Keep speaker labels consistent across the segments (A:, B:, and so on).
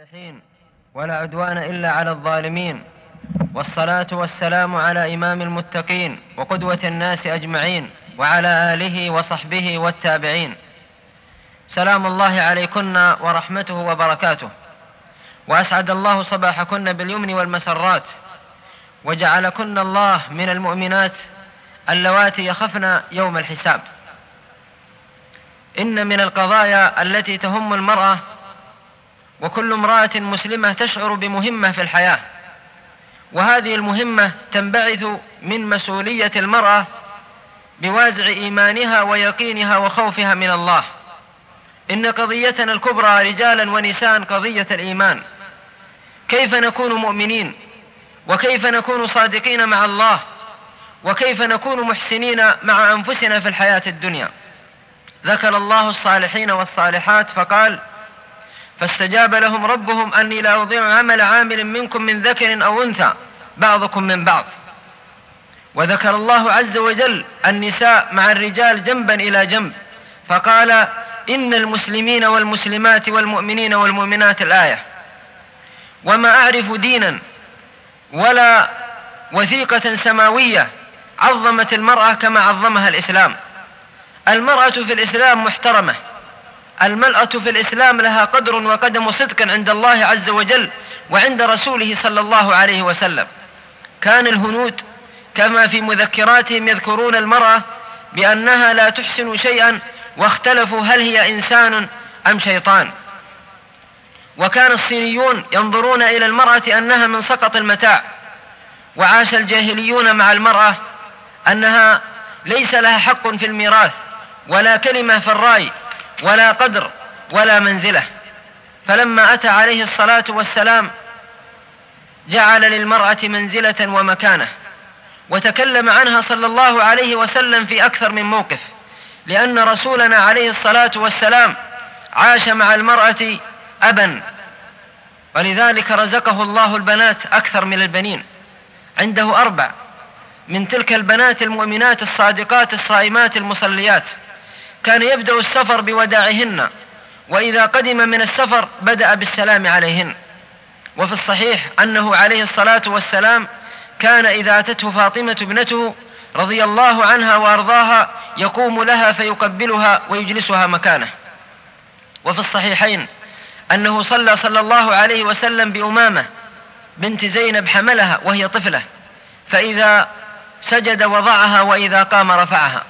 A: الصالحين ولا عدوان إلا على الظالمين، والصلاة والسلام على إمام المتقين وقدوة الناس أجمعين وعلى آله وصحبه والتابعين. سلام الله عليكن ورحمته وبركاته، وأسعد الله صباحكن باليمن والمسرات، وجعلكن الله من المؤمنات اللواتي يخفن يوم الحساب. إن من القضايا التي تهم المرأة وكل امرأة مسلمة تشعر بمهمة في الحياة، وهذه المهمة تنبعث من مسؤولية المرأة بوازع إيمانها ويقينها وخوفها من الله. إن قضيتنا الكبرى رجالا ونساء قضية الإيمان، كيف نكون مؤمنين، وكيف نكون صادقين مع الله، وكيف نكون محسنين مع أنفسنا في الحياة الدنيا. ذكر الله الصالحين والصالحات فقال: فاستجاب لهم ربهم أني لا أضيع عمل عامل منكم من ذكر أو أنثى بعضكم من بعض. وذكر الله عز وجل النساء مع الرجال جنبا إلى جنب فقال: إن المسلمين والمسلمات والمؤمنين والمؤمنات الآية. وما أعرف دينا ولا وثيقة سماوية عظمت المرأة كما عظمها الإسلام. المرأة في الإسلام محترمة، المرأة في الإسلام لها قدر وقدم صدق عند الله عز وجل وعند رسوله صلى الله عليه وسلم. كان الهنود كما في مذكراتهم يذكرون المرأة بأنها لا تحسن شيئا، واختلفوا هل هي إنسان أم شيطان. وكان الصينيون ينظرون إلى المرأة أنها من سقط المتاع. وعاش الجاهليون مع المرأة أنها ليس لها حق في الميراث ولا كلمة في الرأي ولا قدر ولا منزلة. فلما أتى عليه الصلاة والسلام جعل للمرأة منزلة ومكانة، وتكلم عنها صلى الله عليه وسلم في أكثر من موقف، لأن رسولنا عليه الصلاة والسلام عاش مع المرأة أبا، ولذلك رزقه الله البنات أكثر من البنين. عنده 4 من تلك البنات المؤمنات الصادقات الصائمات المصليات. كان يبدأ السفر بوداعهن، وإذا قدم من السفر بدأ بالسلام عليهن. وفي الصحيح أنه عليه الصلاة والسلام كان إذا أتته فاطمة ابنته رضي الله عنها وأرضاها يقوم لها فيقبلها ويجلسها مكانه. وفي الصحيحين أنه صلى الله عليه وسلم بأمامة بنت زينب حملها وهي طفلة، فإذا سجد وضعها وإذا قام رفعها.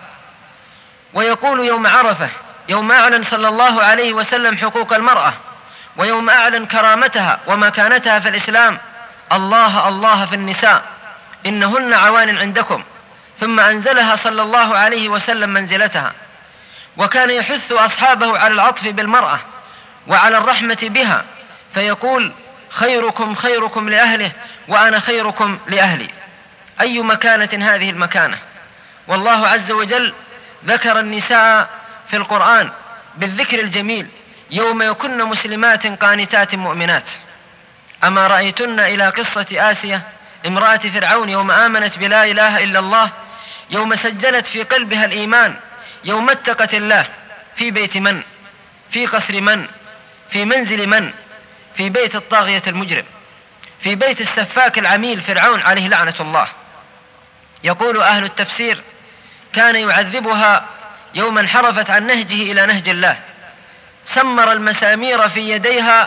A: ويقول يوم عرفة، يوم أعلن صلى الله عليه وسلم حقوق المرأة، ويوم أعلن كرامتها ومكانتها في الإسلام: الله الله في النساء إنهن عوان عندكم. ثم أنزلها صلى الله عليه وسلم منزلتها. وكان يحث أصحابه على العطف بالمرأة وعلى الرحمة بها، فيقول: خيركم خيركم لأهله وأنا خيركم لأهلي. أي مكانة هذه المكانة! والله عز وجل ذكر النساء في القرآن بالذكر الجميل: يوم يكن مسلمات قانتات مؤمنات. أما رأيتن إلى قصة آسية امرأة فرعون يوم آمنت بلا إله إلا الله، يوم سجلت في قلبها الإيمان، يوم اتقت الله في بيت من، في قصر من، في منزل من، في بيت الطاغية المجرم، في بيت السفاك العميل فرعون عليه لعنة الله. يقول أهل التفسير: كان يعذبها يوم انحرفت عن نهجه إلى نهج الله، سمر المسامير في يديها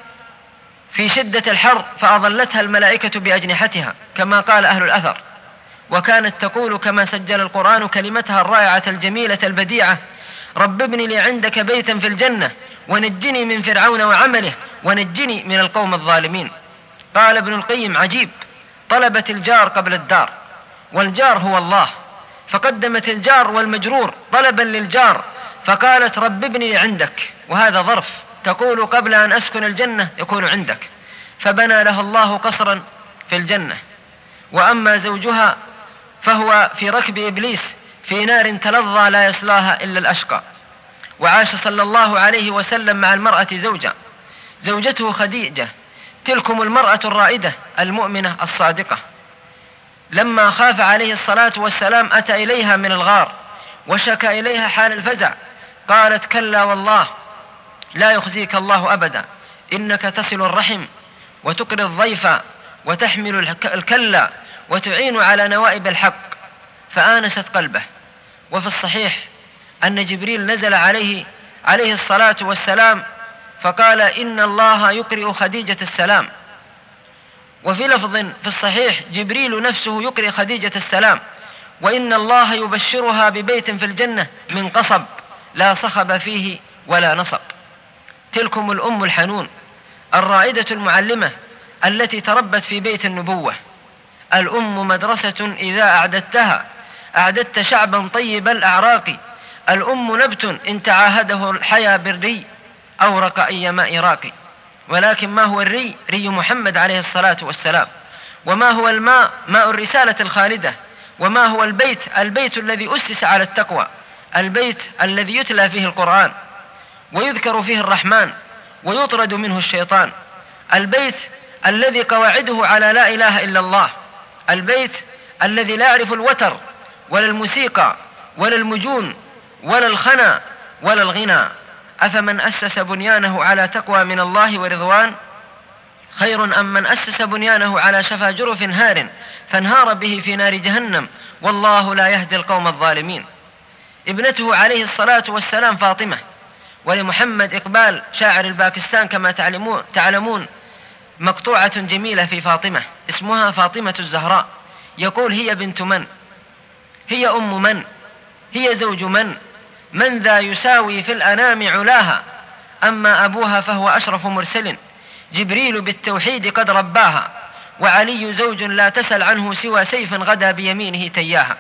A: في شدة الحر فأظلتها الملائكة بأجنحتها كما قال أهل الأثر. وكانت تقول كما سجل القرآن كلمتها الرائعة الجميلة البديعة: رب ابن لي عندك بيتا في الجنة ونجني من فرعون وعمله ونجني من القوم الظالمين. قال ابن القيم: عجيب، طلبت الجار قبل الدار، والجار هو الله، فقدمت الجار والمجرور طلبا للجار، فقالت رب ابني عندك، وهذا ظرف، تقول قبل أن أسكن الجنة يكون عندك، فبنى لها الله قصرا في الجنة. وأما زوجها فهو في ركب إبليس في نار تلظى لا يصلاها إلا الأشقى. وعاش صلى الله عليه وسلم مع المرأة زوجته خديجة، تلكم المرأة الرائدة المؤمنة الصادقة. لما خاف عليه الصلاة والسلام أتى إليها من الغار وشكى إليها حال الفزع، قالت: كلا والله لا يخزيك الله أبدا، إنك تصل الرحم وتقري الضيف وتحمل الكلا وتعين على نوائب الحق، فآنست قلبه. وفي الصحيح أن جبريل نزل عليه الصلاة والسلام فقال: إن الله يقرئ خديجة السلام. وفي لفظ في الصحيح: جبريل نفسه يقرئ خديجة السلام، وإن الله يبشرها ببيت في الجنة من قصب لا صخب فيه ولا نصب. تلكم الأم الحنون الرائدة المعلمة التي تربت في بيت النبوة. الأم مدرسة إذا أعددتها أعددت شعبا طيب الأعراق. الأم نبت إن تعاهده الحيا بالري أورق أي ماء راقي. ولكن ما هو الري؟ ري محمد عليه الصلاة والسلام. وما هو الماء؟ ماء الرسالة الخالدة. وما هو البيت؟ البيت الذي أسس على التقوى، البيت الذي يتلى فيه القرآن ويذكر فيه الرحمن ويطرد منه الشيطان، البيت الذي قواعده على لا إله إلا الله، البيت الذي لا يعرف الوتر ولا الموسيقى ولا المجون ولا الخنا ولا الغنى. أفمن أسس بنيانه على تقوى من الله ورضوان خير أم من أسس بنيانه على شفا جرف هار فانهار به في نار جهنم والله لا يهدي القوم الظالمين. ابنته عليه الصلاة والسلام فاطمة، ولمحمد إقبال شاعر الباكستان كما تعلمون مقطوعة جميلة في فاطمة اسمها فاطمة الزهراء، يقول: هي بنت من؟ هي أم من؟ هي زوج من ذا يساوي في الأنام علاها؟ أما أبوها فهو أشرف مرسل، جبريل بالتوحيد قد رباها، وعلي زوج لا تسل عنه سوى سيف غدا بيمينه تياها.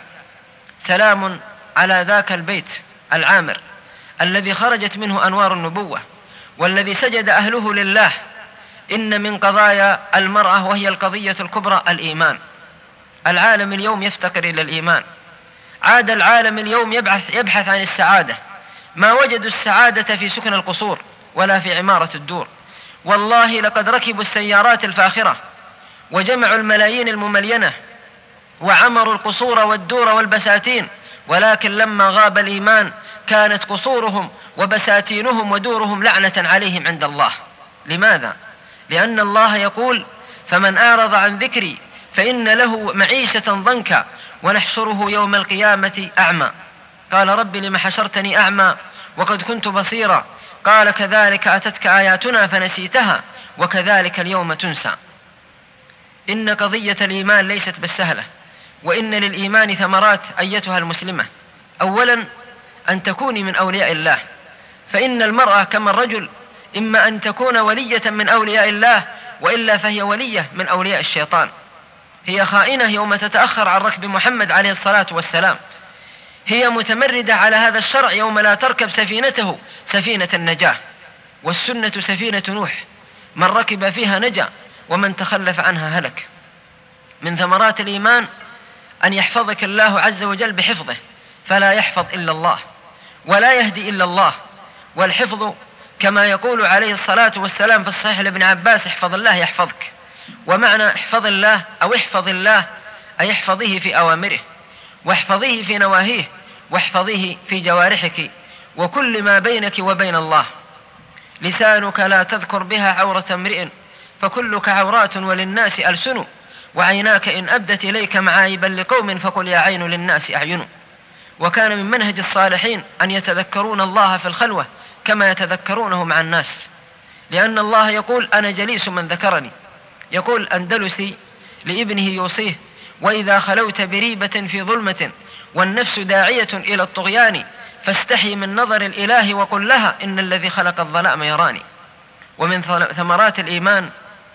A: سلام على ذاك البيت العامر الذي خرجت منه أنوار النبوة، والذي سجد أهله لله. إن من قضايا المرأة وهي القضية الكبرى الإيمان. العالم اليوم يفتقر إلى الإيمان. عاد العالم اليوم يبحث عن السعادة. ما وجدوا السعادة في سكن القصور ولا في عمارة الدور. والله لقد ركبوا السيارات الفاخرة وجمعوا الملايين المملينة وعمروا القصور والدور والبساتين، ولكن لما غاب الإيمان كانت قصورهم وبساتينهم ودورهم لعنة عليهم عند الله. لماذا؟ لأن الله يقول: فمن أعرض عن ذكري فإن له معيشة ضنكا ونحشره يوم القيامة أعمى. قال: رب لم حشرتني أعمى وقد كنت بصيرا؟ قال: كذلك أتتك آياتنا فنسيتها وكذلك اليوم تنسى. إن قضية الإيمان ليست بالسهلة، وإن للإيمان ثمرات أيتها المسلمة. أولا أن تكوني من أولياء الله، فإن المرأة كما الرجل إما أن تكون ولية من أولياء الله وإلا فهي ولية من أولياء الشيطان. هي خائنة يوم تتأخر عن ركب محمد عليه الصلاة والسلام. هي متمردة على هذا الشرع يوم لا تركب سفينته سفينة النجاة، والسنة سفينة نوح، من ركب فيها نجا ومن تخلف عنها هلك. من ثمرات الإيمان أن يحفظك الله عز وجل بحفظه، فلا يحفظ إلا الله ولا يهدي إلا الله. والحفظ كما يقول عليه الصلاة والسلام في الصحيح لابن عباس: احفظ الله يحفظك. ومعنى احفظ الله أو احفظ الله أي احفظيه في أوامره، واحفظيه في نواهيه، واحفظيه في جوارحك وكل ما بينك وبين الله. لسانك لا تذكر بها عورة امرئ فكلك عورات وللناس ألسن، وعيناك إن أبدت إليك معايبا لقوم فقل يا عين للناس أعين. وكان من منهج الصالحين أن يتذكرون الله في الخلوة كما يتذكرونه مع الناس، لأن الله يقول: أنا جليس من ذكرني. يقول أندلسي لابنه يوصيه: وإذا خلوت بريبة في ظلمة والنفس داعية إلى الطغيان فاستحي من نظر الإله وقل لها إن الذي خلق الظلام يراني. ومن ثمرات الإيمان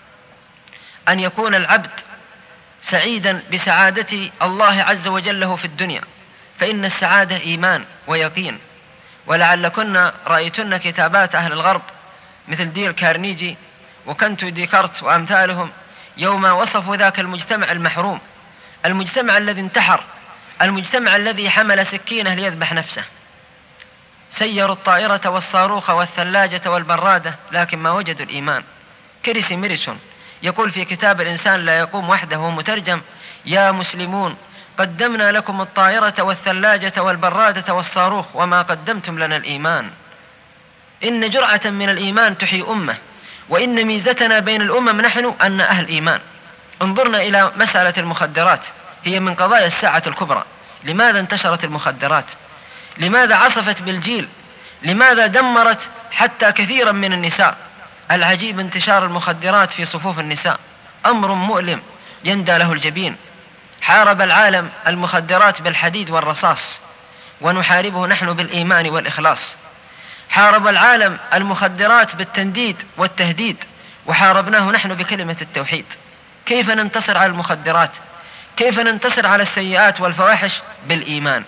A: أن يكون العبد سعيدا بسعادة الله عز وجل له في الدنيا، فإن السعادة إيمان ويقين. ولعلكن رأيتن كتابات أهل الغرب مثل ديل كارنيجي وكنتو ديكارت وأمثالهم يوم وصفوا ذاك المجتمع المحروم، المجتمع الذي انتحر، المجتمع الذي حمل سكينة ليذبح نفسه. سيروا الطائرة والصاروخ والثلاجة والبرادة لكن ما وجدوا الإيمان. كريسي ميريسون يقول في كتاب الإنسان لا يقوم وحده ومترجم: يا مسلمون قدمنا لكم الطائرة والثلاجة والبرادة والصاروخ وما قدمتم لنا الإيمان. إن جرعة من الإيمان تحيي أمة، وإن ميزتنا بين الأمم نحن أن أهل إيمان. انظرنا إلى مسألة المخدرات، هي من قضايا الساعة الكبرى. لماذا انتشرت المخدرات؟ لماذا عصفت بالجيل؟ لماذا دمرت حتى كثيرا من النساء؟ العجيب انتشار المخدرات في صفوف النساء، أمر مؤلم يندى له الجبين. حارب العالم المخدرات بالحديد والرصاص، ونحاربه نحن بالإيمان والإخلاص. حارب العالم المخدرات بالتنديد والتهديد، وحاربناه نحن بكلمة التوحيد. كيف ننتصر على المخدرات؟ كيف ننتصر على السيئات والفواحش؟ بالإيمان،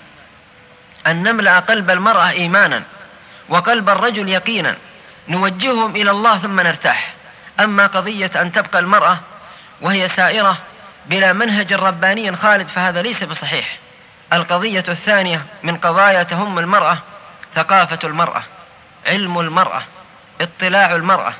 A: أن نملأ قلب المرأة إيمانا وقلب الرجل يقينا، نوجههم إلى الله ثم نرتاح. أما قضية أن تبقى المرأة وهي سائرة بلا منهج رباني خالد فهذا ليس بصحيح. القضية الثانية من قضايا تهم المرأة ثقافة المرأة، علم المرأة، اطلاع المرأة.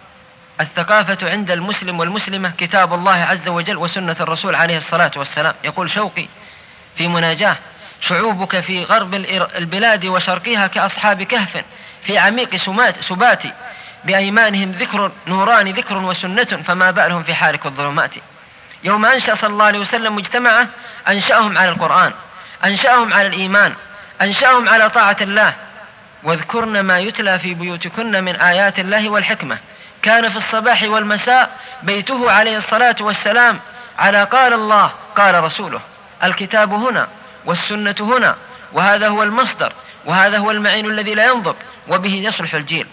A: الثقافة عند المسلم والمسلمة كتاب الله عز وجل وسنة الرسول عليه الصلاة والسلام. يقول شوقي في مناجاه: شعوبك في غرب البلاد وشرقها كأصحاب كهف في عميق سبات، بأيمانهم ذكر نوران ذكر وسنة، فما بالهم في حارك الظلمات. يوم أنشأ صلى الله عليه وسلم مجتمعه أنشأهم على القرآن، أنشأهم على الإيمان، أنشأهم على طاعة الله. واذكرن ما يتلى في بيوتكن من آيات الله والحكمة. كان في الصباح والمساء بيته عليه الصلاة والسلام على قال الله قال رسوله. الكتاب هنا والسنة هنا، وهذا هو المصدر، وهذا هو المعين الذي لا ينضب، وبه يصلح الجيل.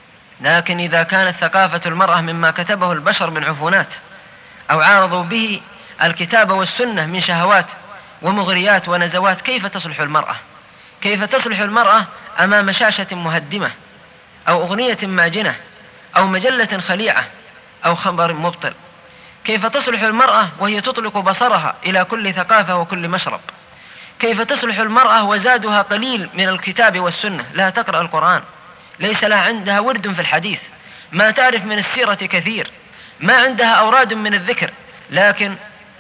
A: لكن إذا كانت ثقافة المرأة مما كتبه البشر من عفونات، أو عارضوا به الكتاب والسنة من شهوات ومغريات ونزوات، كيف تصلح المرأة؟ كيف تصلح المرأة أمام شاشة مهدمة، أو أغنية ماجنة، أو مجلة خليعة، أو خبر مبطل؟ كيف تصلح المرأة وهي تطلق بصرها إلى كل ثقافة وكل مشرب؟ كيف تصلح المرأة وزادها قليل من الكتاب والسنة، لا تقرأ القرآن، ليس لها عندها ورد في الحديث، ما تعرف من السيرة كثير، ما عندها أوراد من الذكر؟ لكن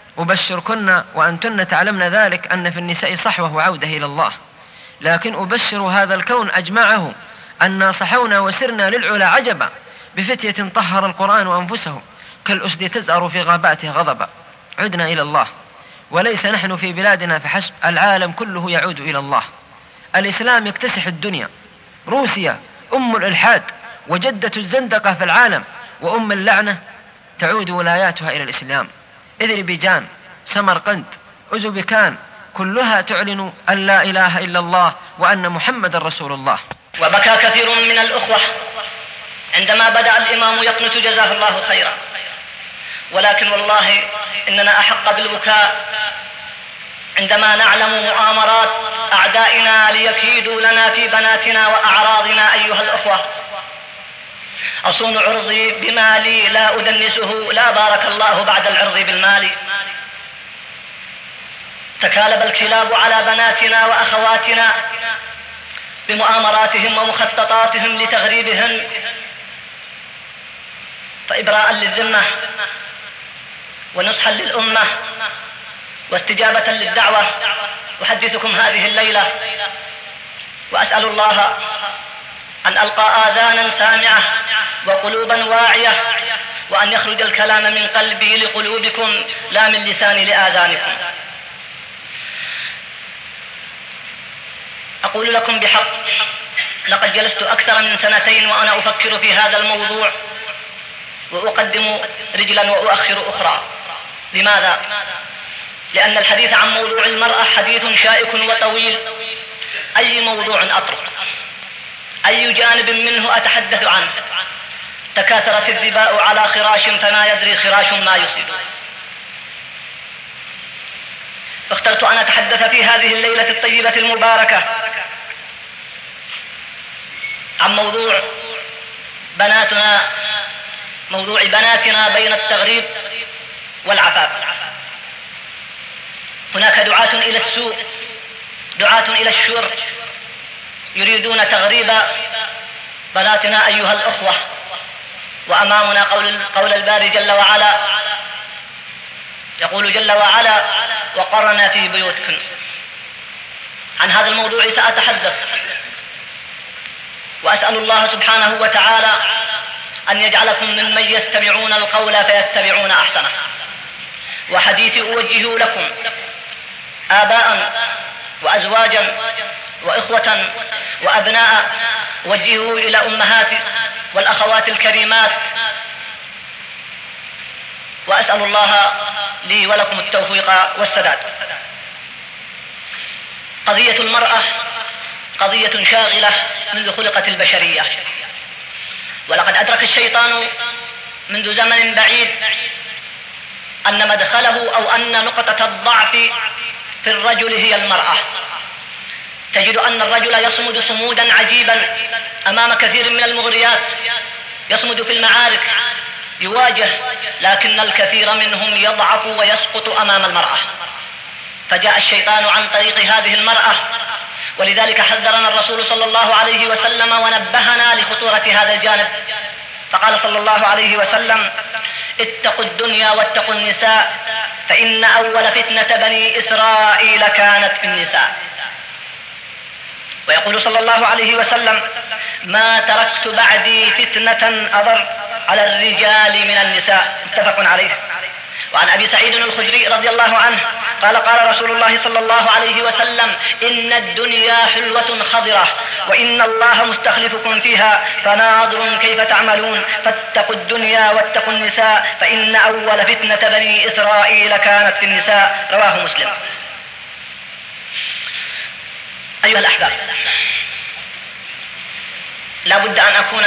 A: أبشركن وأنتن تعلمن ذلك أن في النساء صحوة وعودة إلى الله. لكن أبشر هذا الكون أجمعه أن صحونا وسرنا للعلا عجبا، بفتية طهر القرآن وأنفسهم كالأسد تزأر في غاباتها غضبا. عدنا إلى الله، وليس نحن في بلادنا فحسب، العالم كله يعود إلى الله. الإسلام يكتسح الدنيا. روسيا أم الإلحاد وجدة الزندقة في العالم وأم اللعنة تعود ولاياتها إلى الإسلام. إذربيجان، سمرقند، أوزبكان، كلها تعلن أن لا إله إلا الله وأن محمد رسول الله.
B: وبكى كثير من الأخوة عندما بدأ الإمام يقنت جزاه الله خيرا، ولكن والله إننا أحق بالبكاء عندما نعلم مؤامرات أعدائنا ليكيدوا لنا في بناتنا وأعراضنا. أيها الأخوة، أصون عرضي بمالي لا أدنسه، لا بارك الله بعد العرض بالمال. تكالب الكلاب على بناتنا وأخواتنا بمؤامراتهم ومخططاتهم لتغريبهن. فإبراء للذمة ونصحا للأمة واستجابة للدعوة أحدثكم هذه الليلة، وأسأل الله أن ألقى آذانا سامعة وقلوبا واعية، وأن يخرج الكلام من قلبي لقلوبكم لا من لساني لآذانكم. أقول لكم بحق، لقد جلست أكثر من 2 وأنا أفكر في هذا الموضوع، وأقدم رجلا وأؤخر أخرى. لماذا؟ لأن الحديث عن موضوع المرأة حديث شائك وطويل. أي موضوع أطرق؟ أي جانب منه أتحدث عنه؟ تكاثرت الذباء على خراش فما يدري خراش ما يصيب. اخترت أن أتحدث في هذه الليلة الطيبة المباركة عن موضوع بناتنا بين التغريب والعفاف. هناك دعاة إلى السوء، دعاة إلى الشر، يريدون تغريب بناتنا أيها الأخوة. وأمامنا قول الباري جل وعلا، يقول جل وعلا: وقرنا في بيوتكن. عن هذا الموضوع سأتحدث، وأسأل الله سبحانه وتعالى أن يجعلكم ممن يستمعون القول فيتبعون أحسنه. وحديثي أوجه لكم آباء وأزواجا وإخوة وأبناء، وجهوا إلى أمهات والأخوات الكريمات، وأسأل الله لي ولكم التوفيق والسداد. قضية المرأة قضية شاغلة منذ خلقت البشرية، ولقد أدرك الشيطان منذ زمن بعيد أن مدخله أو أن نقطة الضعف في الرجل هي المرأة. تجد أن الرجل يصمد صمودا عجيبا أمام كثير من المغريات، يصمد في المعارك، يواجه، لكن الكثير منهم يضعف ويسقط أمام المرأة. فجاء الشيطان عن طريق هذه المرأة، ولذلك حذرنا الرسول صلى الله عليه وسلم ونبهنا لخطورة هذا الجانب، فقال صلى الله عليه وسلم: اتقوا الدنيا واتقوا النساء، فإن أول فتنة بني إسرائيل كانت في النساء. ويقول صلى الله عليه وسلم: ما تركت بعدي فتنة أضر على الرجال من النساء، متفق عليه. وعن أبي سعيد الخدري رضي الله عنه قال: قال رسول الله صلى الله عليه وسلم: إن الدنيا حلوة خضرة، وإن الله مستخلفكم فيها، فناظر كيف تعملون، فاتقوا الدنيا واتقوا النساء، فإن أول فتنة بني إسرائيل كانت في النساء. رواه مسلم. أيها الأحباب، لا بد أن أكون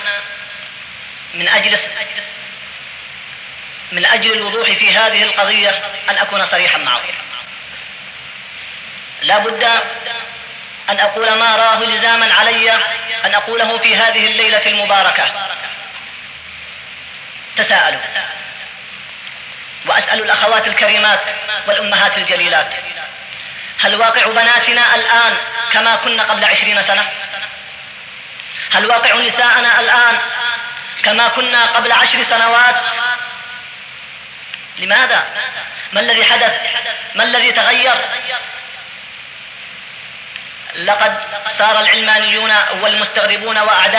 B: من أجل الوضوح في هذه القضية أن أكون صريحا معه. لا بد أن أقول ما راه لزاما علي أن أقوله في هذه الليلة المباركة. تساءلوا، وأسأل الأخوات الكريمات والأمهات الجليلات: هل واقع بناتنا الآن كما كنا قبل 20 سنة؟ هل واقع نساءنا الآن كما كنا قبل 10 سنوات؟ لماذا؟ ما الذي حدث؟ ما الذي تغير؟ لقد صار العلمانيون والمستغربون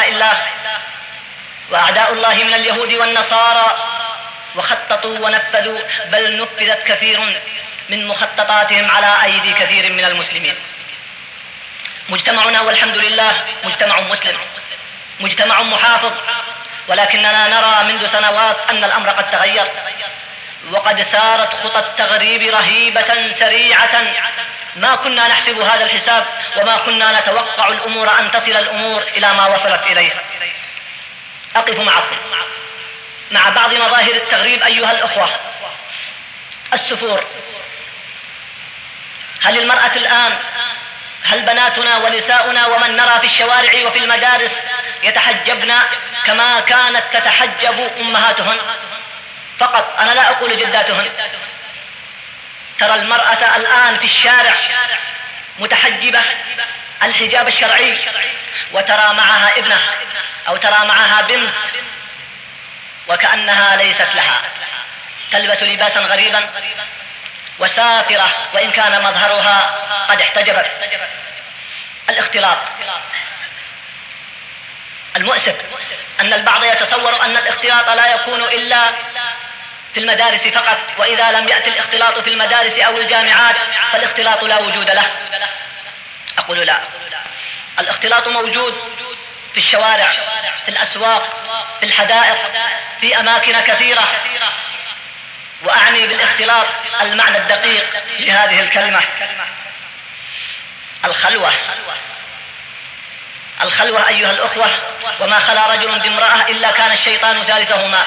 B: وأعداء الله من اليهود والنصارى وخططوا ونفذوا، بل نفذت كثير من مخططاتهم على أيدي كثير من المسلمين. مجتمعنا والحمد لله مجتمع مسلم، مجتمع محافظ، ولكننا نرى منذ سنوات أن الأمر قد تغير، وقد سارت خطى التغريب رهيبة سريعة، ما كنا نحسب هذا الحساب، وما كنا نتوقع الأمور أن تصل الأمور إلى ما وصلت إليه. أقف معكم مع بعض مظاهر التغريب أيها الأخوة. السفور. هل المرأة الآن، هل بناتنا ونساؤنا ومن نرى في الشوارع وفي المدارس يتحجبن كما كانت تتحجب أمهاتهن فقط؟ أنا لا أقول جداتهن. ترى المرأة الآن في الشارع متحجبة الحجاب الشرعي، وترى معها ابنة أو ترى معها بنت وكأنها ليست لها، تلبس لباسا غريبا وسافرة وإن كان مظهرها قد احتجبت. الاختلاط. المؤسف أن البعض يتصور أن الاختلاط لا يكون إلا في المدارس فقط، وإذا لم يأتي الاختلاط في المدارس أو الجامعات فالاختلاط لا وجود له. أقول لا، الاختلاط موجود في الشوارع، في الأسواق، في الحدائق، في أماكن كثيرة. وأعني بالاختلاط المعنى الدقيق لهذه الكلمة. الخلوة أيها الأخوة، وما خلا رجل بامرأة إلا كان الشيطان ثالثهما.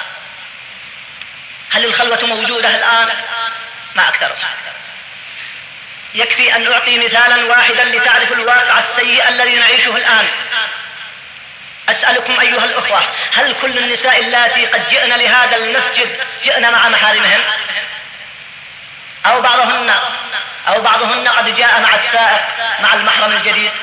B: هل الخلوة موجودة الآن؟ ما أكثرها. يكفي أن أعطي مثالا واحدا لتعرف الواقع السيء الذي نعيشه الآن. أسألكم أيها الأخوة: هل كل النساء اللاتي قد جئن لهذا المسجد جئن مع محارمهن؟ أو بعضهن قد جاء مع السائق، مع المحرم الجديد؟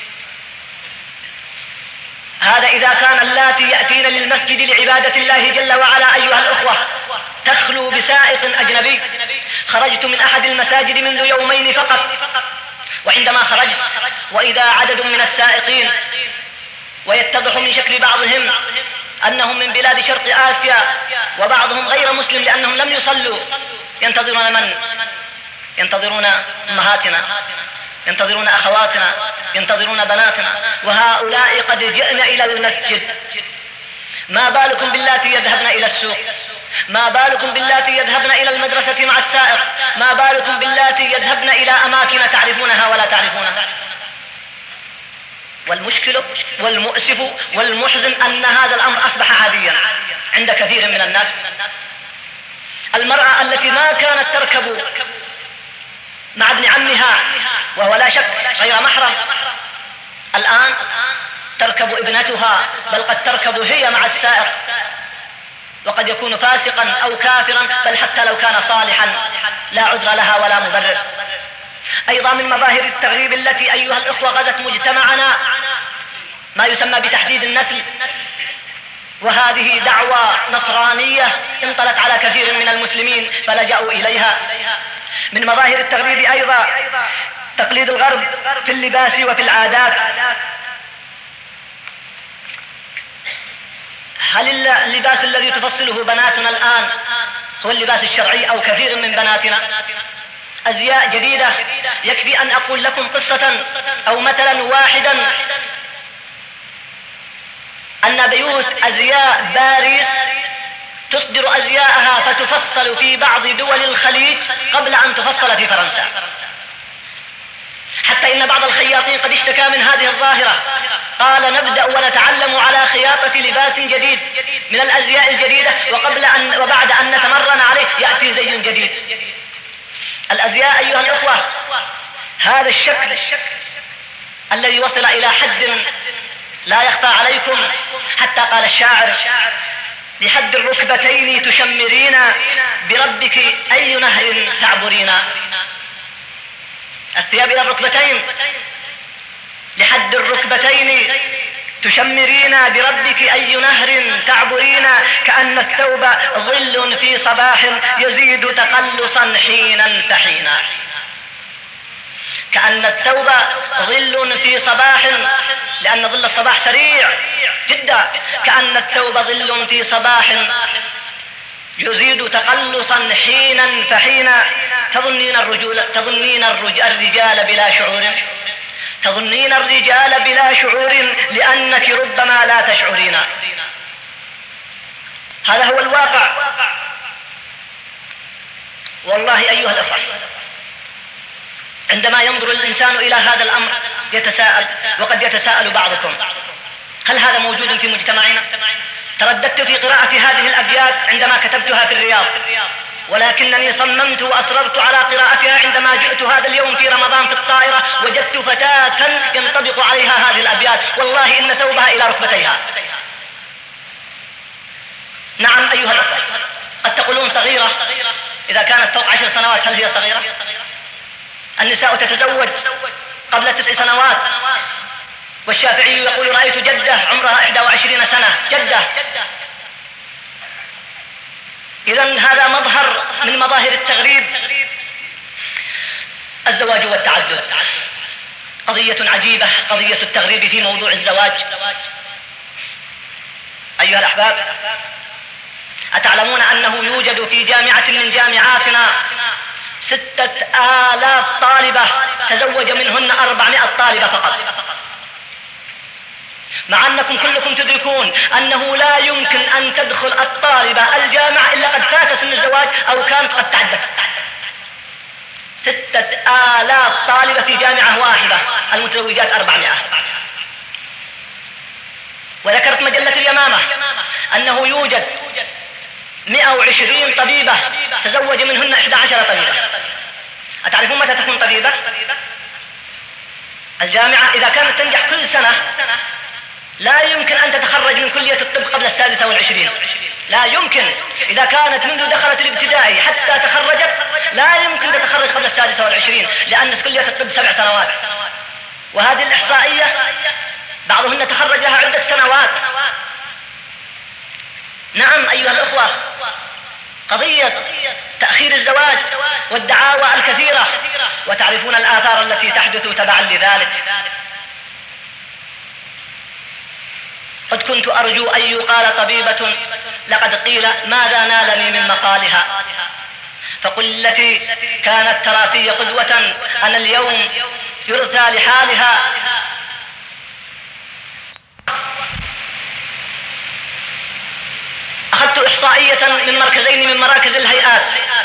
B: هذا إذا كان اللاتي يأتين للمسجد لعبادة الله جل وعلا أيها الأخوة تخلو بسائق أجنبي. خرجت من أحد المساجد منذ يومين فقط، وعندما خرجت وإذا عدد من السائقين، ويتضح من شكل بعضهم أنهم من بلاد شرق آسيا وبعضهم غير مسلم لأنهم لم يصلوا، ينتظرون من؟ ينتظرون أمهاتنا، ينتظرون أخواتنا، ينتظرون بناتنا، وهؤلاء قد جئن إلى المسجد. ما بالكم باللاتي يذهبن إلى السوق؟ ما بالكم باللاتي يذهبن إلى المدرسة مع السائق؟ ما بالكم باللاتي يذهبن إلى أماكن تعرفونها ولا تعرفونها؟ والمشكل والمؤسف والمحزن أن هذا الأمر أصبح عاديا عند كثير من الناس. المرأة التي ما كانت تركب مع ابن عمها وهو لا شك غير محرم، الآن تركب ابنتها، بل قد تركب هي مع السائق، وقد يكون فاسقا أو كافرا، بل حتى لو كان صالحا لا عذر لها ولا مبرر. أيضا من مظاهر التغريب التي أيها الإخوة غزت مجتمعنا ما يسمى بتحديد النسل، وهذه دعوة نصرانية انطلت على كثير من المسلمين فلجأوا إليها. من مظاهر التغريب أيضا تقليد الغرب في اللباس وفي العادات. هل اللباس الذي تفصله بناتنا الآن هو اللباس الشرعي أو كثير من بناتنا؟ أزياء جديدة. يكفي أن أقول لكم قصة أو مثلا واحدا، أن بيوت أزياء باريس تصدر أزياءها فتفصل في بعض دول الخليج قبل أن تفصل في فرنسا، حتى إن بعض الخياطين قد اشتكى من هذه الظاهرة، قال نبدأ ونتعلم على خياطة لباس جديد من الأزياء الجديدة وبعد أن نتمرن عليه يأتي زي جديد. الأزياء أيها الأخوة هذا الشكل الذي وصل إلى حد لا يخفى عليكم، حتى قال الشاعر لحد الركبتين تشمرين بربك أي نهر تعبرين. الثياب إلى الركبتين، لحد الركبتين تشمرين بربك أي نهر تعبرين، كأن الثوب ظل في صباح يزيد تقلصا حينا فحينا. كأن الثوب ظل في صباح، لأن ظل الصباح سريع جدا، كأن الثوب ظل في صباح يزيد تقلصا حينا فحينا. تظنين الرجال بلا شعور، تظنين الرجال بلا شعور لأنك ربما لا تشعرين. هذا هو الواقع. والله أيها الأخوة عندما ينظر الإنسان إلى هذا الأمر يتساءل، وقد يتساءل بعضكم هل هذا موجود في مجتمعنا؟ ترددت في قراءة هذه الأبيات عندما كتبتها في الرياض، ولكنني صممت وأصررت على قراءتها. عندما جئت هذا اليوم في رمضان في الطائرة وجدت فتاة ينطبق عليها هذه الأبيات، والله إن ثوبها إلى ركبتيها. نعم أيها الأخوة، قد تقولون صغيرة، إذا كانت فوق 10 سنوات هل هي صغيرة؟ النساء تتزوج قبل 9 سنوات، والشافعي يقول رأيت جدة عمرها 21 سنة جدة. إذن هذا مظهر من مظاهر التغريب. الزواج والتعدد قضية عجيبة، قضية التغريب في موضوع الزواج. أيها الأحباب، أتعلمون أنه يوجد في جامعة من جامعاتنا 6000 طالبة تزوج منهن 400 طالبة فقط، مع أنكم كلكم تدركون أنه لا يمكن أن تدخل الطالبة الجامعة إلا قد فات سن الزواج أو كانت قد تعدت. 6000 طالبة في جامعة واحدة، المتزوجات 400. وذكرت مجلة اليمامة أنه يوجد 120 طبيبة تزوج منهن 11 طبيبة. أتعرفون متى تكون طبيبة؟ الجامعة إذا كانت تنجح كل سنة لا يمكن أن تتخرج من كلية الطب قبل 26. لا يمكن. إذا كانت منذ دخلت الابتدائي حتى تخرجت لا يمكن تتخرج قبل 26، لأن كلية الطب 7 سنوات. وهذه الإحصائية بعضهن تخرج لها عدة سنوات. نعم أيها الأخوة، قضية تأخير الزواج والدعاوى الكثيرة، وتعرفون الآثار التي تحدث تبعا لذلك. قد كنت أرجو أن يقال طبيبة، لقد قيل ماذا نالني من مقالها. فقل التي كانت ترى في قدوة أنا اليوم يرثى لحالها. أخذت إحصائية من مركزين من مراكز الهيئات،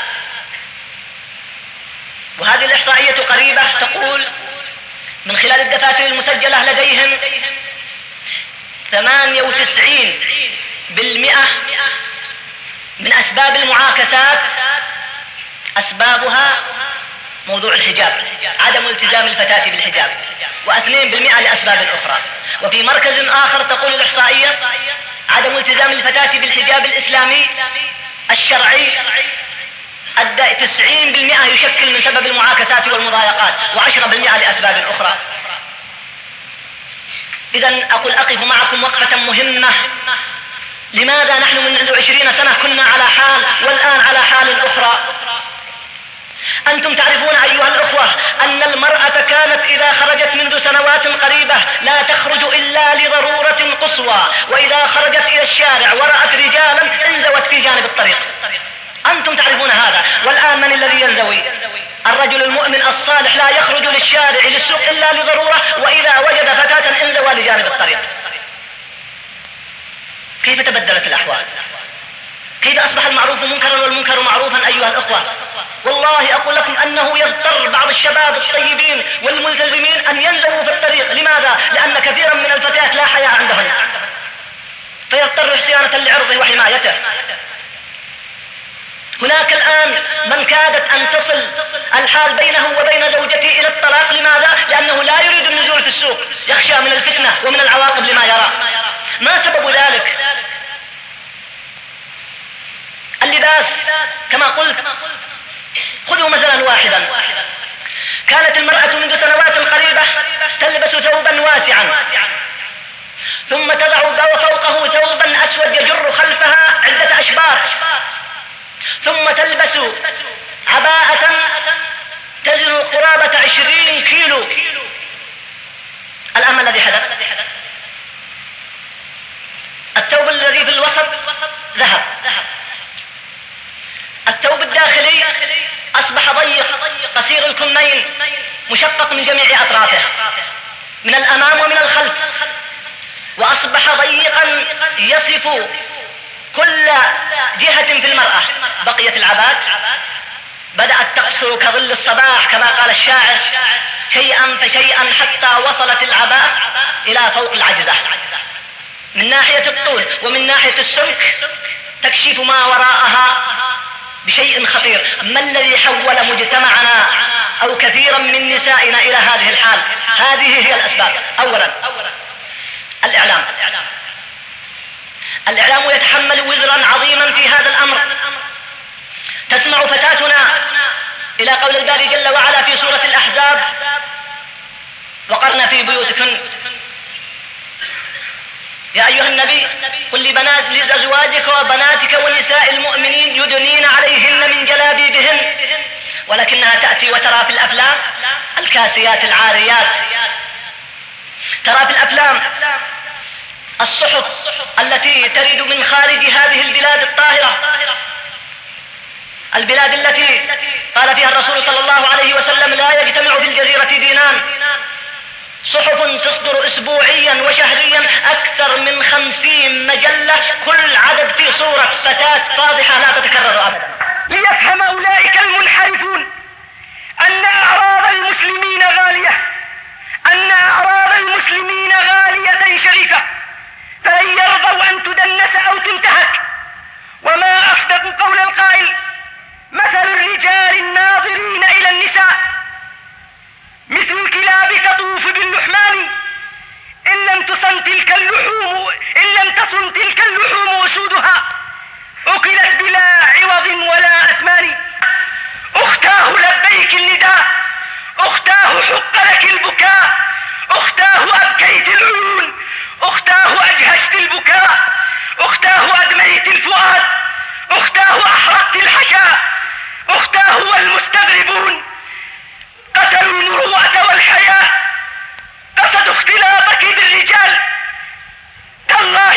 B: وهذه الإحصائية قريبة، تقول من خلال الدفاتر المسجلة لديهم 98% من أسباب المعاكسات أسبابها موضوع الحجاب، عدم التزام الفتاة بالحجاب، و2% لأسباب أخرى. وفي مركز آخر تقول الإحصائية عدم التزام الفتاة بالحجاب الإسلامي الشرعي 90% يشكل من سبب المعاكسات والمضايقات، و10% لأسباب أخرى. إذن أقول أقف معكم وقفة مهمة. لماذا نحن منذ 20 سنة كنا على حال والآن على حال أخرى؟ أنتم تعرفون أيها الأخوة أن المرأة كانت إذا خرجت منذ سنوات قريبة لا تخرج إلا لضرورة قصوى، وإذا خرجت إلى الشارع ورأت رجالا انزوت في جانب الطريق. أنتم تعرفون هذا. والآن من الذي ينزوي؟ الرجل المؤمن الصالح لا يخرج للشارع للسوق إلا لضرورة، وإذا وجد فتاة انزوى لجانب الطريق. كيف تبدلت الأحوال؟ كيف أصبح المعروف منكرا والمنكر معروفا أيها الأخوة؟ والله أقول لكم أنه يضطر بعض الشباب الطيبين والملتزمين أن ينزووا في الطريق. لماذا؟ لأن كثيرا من الفتيات لا حياء عندهن، فيضطر صيانة لعرضه وحمايته. هناك الآن من كادت أن تصل الحال بينه وبين زوجته إلى الطلاق. لماذا؟ لأنه لا يريد النزول في السوق، يخشى من الفتنة ومن العواقب لما يرى. ما سبب ذلك؟ اللباس كما قلت. خذوا مثلا واحدا، كانت المرأة منذ سنوات قريبة تلبس ثوبا واسعا، ثم تضع فوقه ثوبا أسود يجر خلفها عدة أشبار، ثم تلبس عباءة تزن قرابة 20 كيلو. الآن ما الذي حدث؟ الثوب الذي في الوسط ذهب، الثوب الداخلي أصبح ضيق قصير الكمين مشقق من جميع أطرافه من الأمام ومن الخلف، وأصبح ضيقا يصف كل جهة في المرأة. بقيت العبات بدأت تقصر كظل الصباح كما قال الشاعر، شيئا فشيئا حتى وصلت العباء إلى فوق العجزة من ناحية الطول، ومن ناحية السمك تكشف ما وراءها بشيء خطير. ما الذي حول مجتمعنا أو كثيرا من نسائنا إلى هذه الحال؟ هذه هي الأسباب. أولا الإعلام يتحمل وزرا عظيما في هذا الأمر. تسمع فتاتنا إلى قول الباري جل وعلا في سورة الأحزاب: وقرن في بيوتكن يا أيها النبي قل لأزواجك وبناتك ونساء المؤمنين يدنين عليهن من جلابيبهن. ولكنها تأتي وترى في الأفلام الكاسيات العاريات، ترى في الأفلام الصحف التي ترد من خارج هذه البلاد الطاهرة، البلاد التي قال فيها الرسول صلى الله عليه وسلم: لا يجتمع في الجزيرة دينان. صحف تصدر أسبوعيا وشهريا أكثر من 50 مجلة، كل عدد في صورة فتاة فاضحة لا تتكرر أبدا.
C: ليفهم أولئك المنحرفون أن أعراض المسلمين غالية، أن أعراض المسلمين غالية شريفة، فلن يرضوا أن تدنس أو تنتهك. وما أصدق قول القائل: مثل الرجال الناظرين إلى النساء مثل الكلاب تطوف باللحمان، إن لم تصن تلك اللحوم أسودها أكلت بلا عوض ولا أثمان. أختاه لبيك النداء، أختاه حق لك البكاء، أختاه أبكيت العيون، أختاه أجهشت البكاء، أختاه أدميت الفؤاد، أختاه أحرقت الحشاء، أختاه والمستغربون قتلوا المروءة والحياء، قصدوا اختلاطك بالرجال. تالله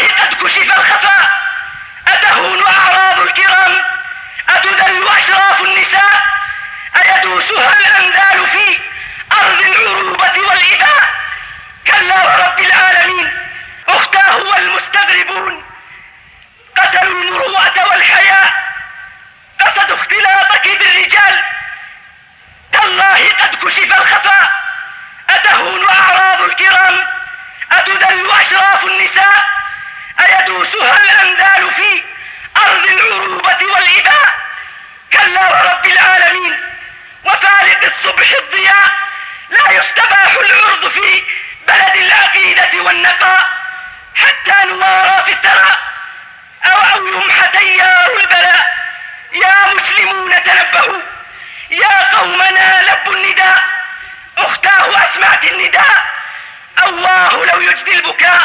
C: والإباء، كلا ورب العالمين وفالق الصبح الضياء، لا يستباح العرض في بلد العقيدة والنقاء حتى نوارى في الثراء أو يمحى تيار البلاء. يا مسلمون تنبهوا، يا قومنا لبوا النداء، أختاه أسمعت النداء، الله لو يجدي البكاء.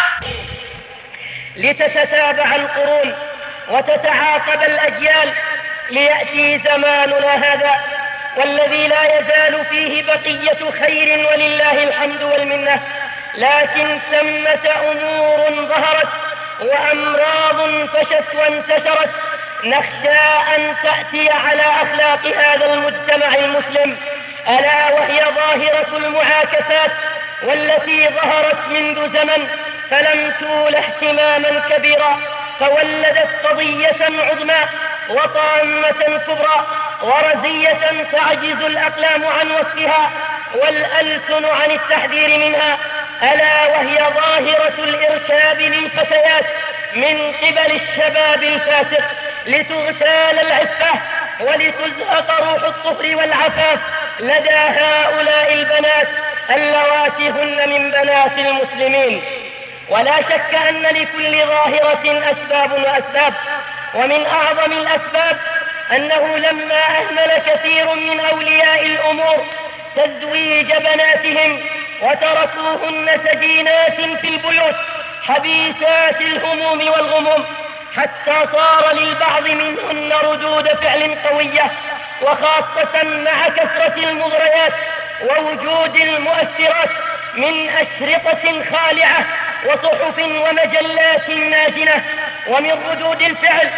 D: لتتتابع القرون وتتعاقب الأجيال ليأتي زماننا هذا والذي لا يزال فيه بقية خير ولله الحمد والمنة، لكن ثمة أمور ظهرت وأمراض فشت وانتشرت نخشى أن تأتي على أخلاق هذا المجتمع المسلم، ألا وهي ظاهرة المعاكسات والتي ظهرت منذ زمن فلم تول اهتماما كبيرا، فولدت قضية عظمى وطامة كبرى ورزية تعجز الأقلام عن وصفها والألسن عن التحذير منها، ألا وهي ظاهرة الإركاب للفتيات من قبل الشباب الفاسق لتغتال العفة ولتزهق روح الطهر والعفاف لدى هؤلاء البنات اللواتي هن من بنات المسلمين. ولا شك أن لكل ظاهرة أسباب وأسباب، ومن أعظم الأسباب أنه لما أهمل كثير من أولياء الأمور تزويج بناتهم وتركوهن سجينات في البيوت حبيسات الهموم والغموم، حتى صار للبعض منهن ردود فعل قوية، وخاصة مع كثرة المغريات ووجود المؤثرات من أشرطة خالعة وصحف ومجلات ناجنة. ومن ردود الفعل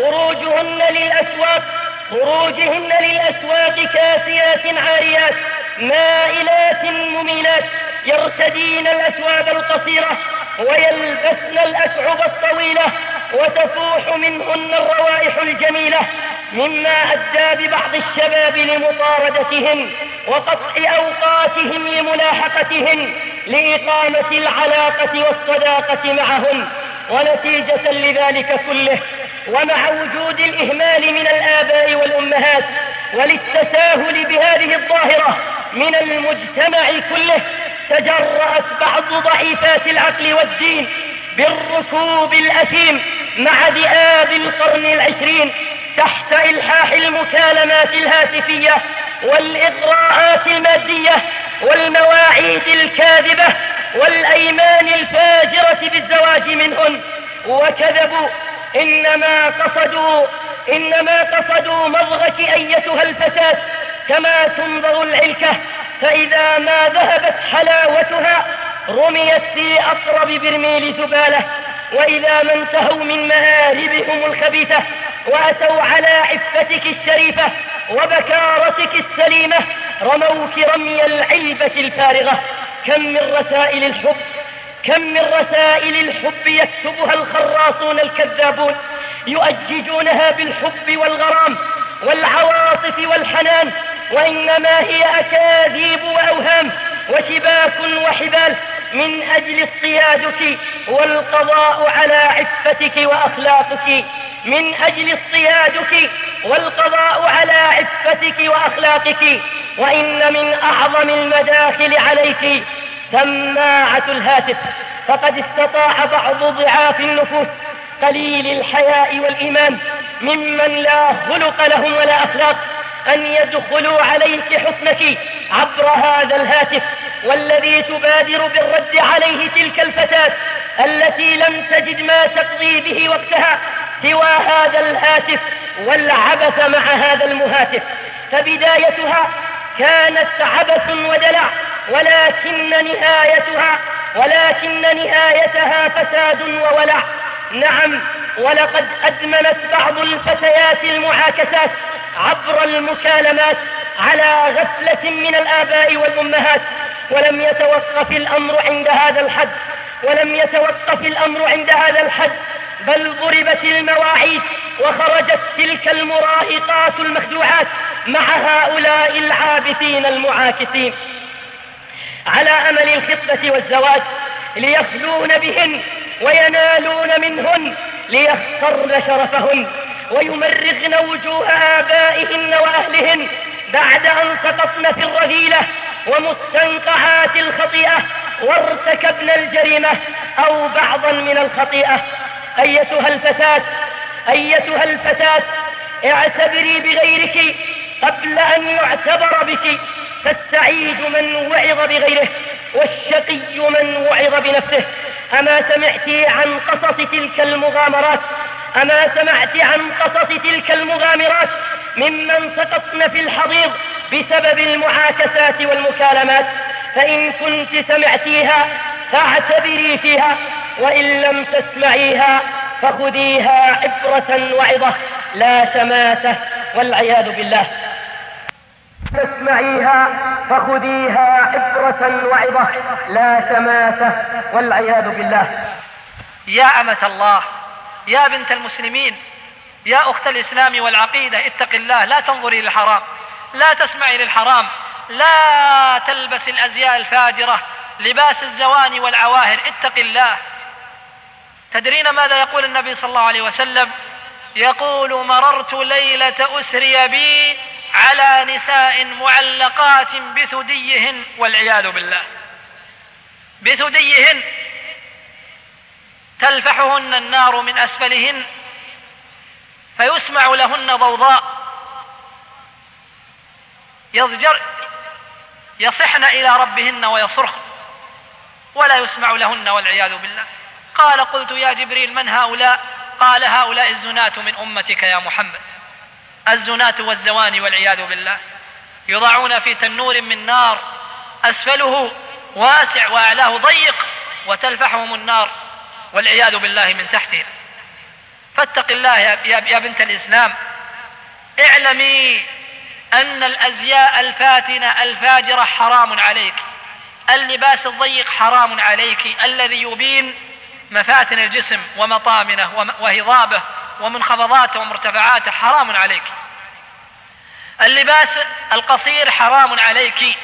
D: خروجهن للأسواق كاسيات عاريات مائلات مميلات، يرتدين الأثواب القصيرة ويلبسن الأكعب الطويلة وتفوح منهن الروائح الجميلة، مما أدى ببعض الشباب لمطاردتهن وقطع أوقاتهم لملاحقتهن لإقامة العلاقة والصداقة معهن. ونتيجة لذلك كله ومع وجود الإهمال من الآباء والأمهات وللتساهل بهذه الظاهرة من المجتمع كله، تجرأت بعض ضعيفات العقل والدين بالركوب الأثيم مع ذئاب القرن العشرين تحت إلحاح المكالمات الهاتفية والإغراءات المادية والمواعيد الكاذبة والأيمان الفاجرة بالزواج منهن، وكذبوا إنما قصدوا مضغك أيتها الفتاة كما تنظر العلكة، فإذا ما ذهبت حلاوتها رميت في أقرب برميل زبالة، وإذا ما انتهوا من مآربهم الخبيثة وأتوا على عفتك الشريفة وبكارتك السليمة رموك رمي العلبة الفارغة. كم من رسائل الحب يكتبها الخراصون الكذابون يؤججونها بالحب والغرام والعواطف والحنان، وإنما هي أكاذيب وأوهام وشباك وحبال من أجل اصطيادك والقضاء على عفتك وأخلاقك، من أجل اصطيادك والقضاء على عفتك وأخلاقك. وإن من أعظم المداخل عليك سماعة الهاتف، فقد استطاع بعض ضعاف النفوس قليل الحياء والإيمان ممن لا خلق لهم ولا أخلاق أن يدخلوا عليك حسنك عبر هذا الهاتف، والذي تبادر بالرد عليه تلك الفتاة التي لم تجد ما تقضي به وقتها سوى هذا الهاتف والعبث مع هذا المهاتف. فبدايتها كانت عبث ودلع، ولكن نهايتها فساد وولع. نعم، ولقد أدمنت بعض الفتيات المعاكسات عبر المكالمات على غفلة من الآباء والأمهات، ولم يتوقف الأمر عند هذا الحد، بل ضربت المواعيد وخرجت تلك المراهقات المخدوعات مع هؤلاء العابثين المعاكسين على أمل الخطبة والزواج ليخلون بهن وينالون منهن ليخسرن شرفهن ويمرغن وجوه آبائهن وأهلهن بعد أن سقطن في الرذيلة ومستنقعات الخطيئة وارتكبن الجريمة أو بعضا من الخطيئة. أيتها الفتاة اعتبري بغيرك قبل أن يعتبر بك، فالسعيد من وعظ بغيره والشقي من وعظ بنفسه. أما سمعت عن قصص تلك المغامرات ممن سقطن في الحضيض بسبب المعاكسات والمكالمات؟ فإن كنت سمعتيها فاعتبري فيها، وإن لم تسمعيها فخذيها عبرة وعظة لا شماتة والعياذ بالله. تسمعيها فخذيها عبرة وعظة لا شماتة والعياذ بالله.
E: يا أمة الله، يا بنت المسلمين، يا أخت الإسلام والعقيدة، اتق الله، لا تنظري للحرام، لا تسمعي للحرام، لا تلبس الأزياء الفاجرة، لباس الزواني والعواهر، اتق الله. تدرين ماذا يقول النبي صلى الله عليه وسلم؟ يقول: مررت ليلة أسري بي على نساء معلقات بثديهن، والعياذ بالله، بثديهن، تلفحهن النار من أسفلهن فيسمع لهن ضوضاء يصحن إلى ربهن ويصرخن ولا يسمع لهن، والعياذ بالله. قال: قلت يا جبريل من هؤلاء؟ قال: هؤلاء الزناة من أمتك يا محمد، الزناة والزواني، والعياذ بالله، يضعون في تنور من نار أسفله واسع وأعلاه ضيق وتلفحهم النار، والعياذ بالله، من تحته. فاتق الله يا بنت الإسلام، اعلمي أن الأزياء الفاتنة الفاجرة حرام عليك، اللباس الضيق حرام عليك، الذي يبين مفاتن الجسم ومطامنه وهضابه ومنخفضاته ومرتفعاته حرام عليك. اللباس القصير حرام عليك،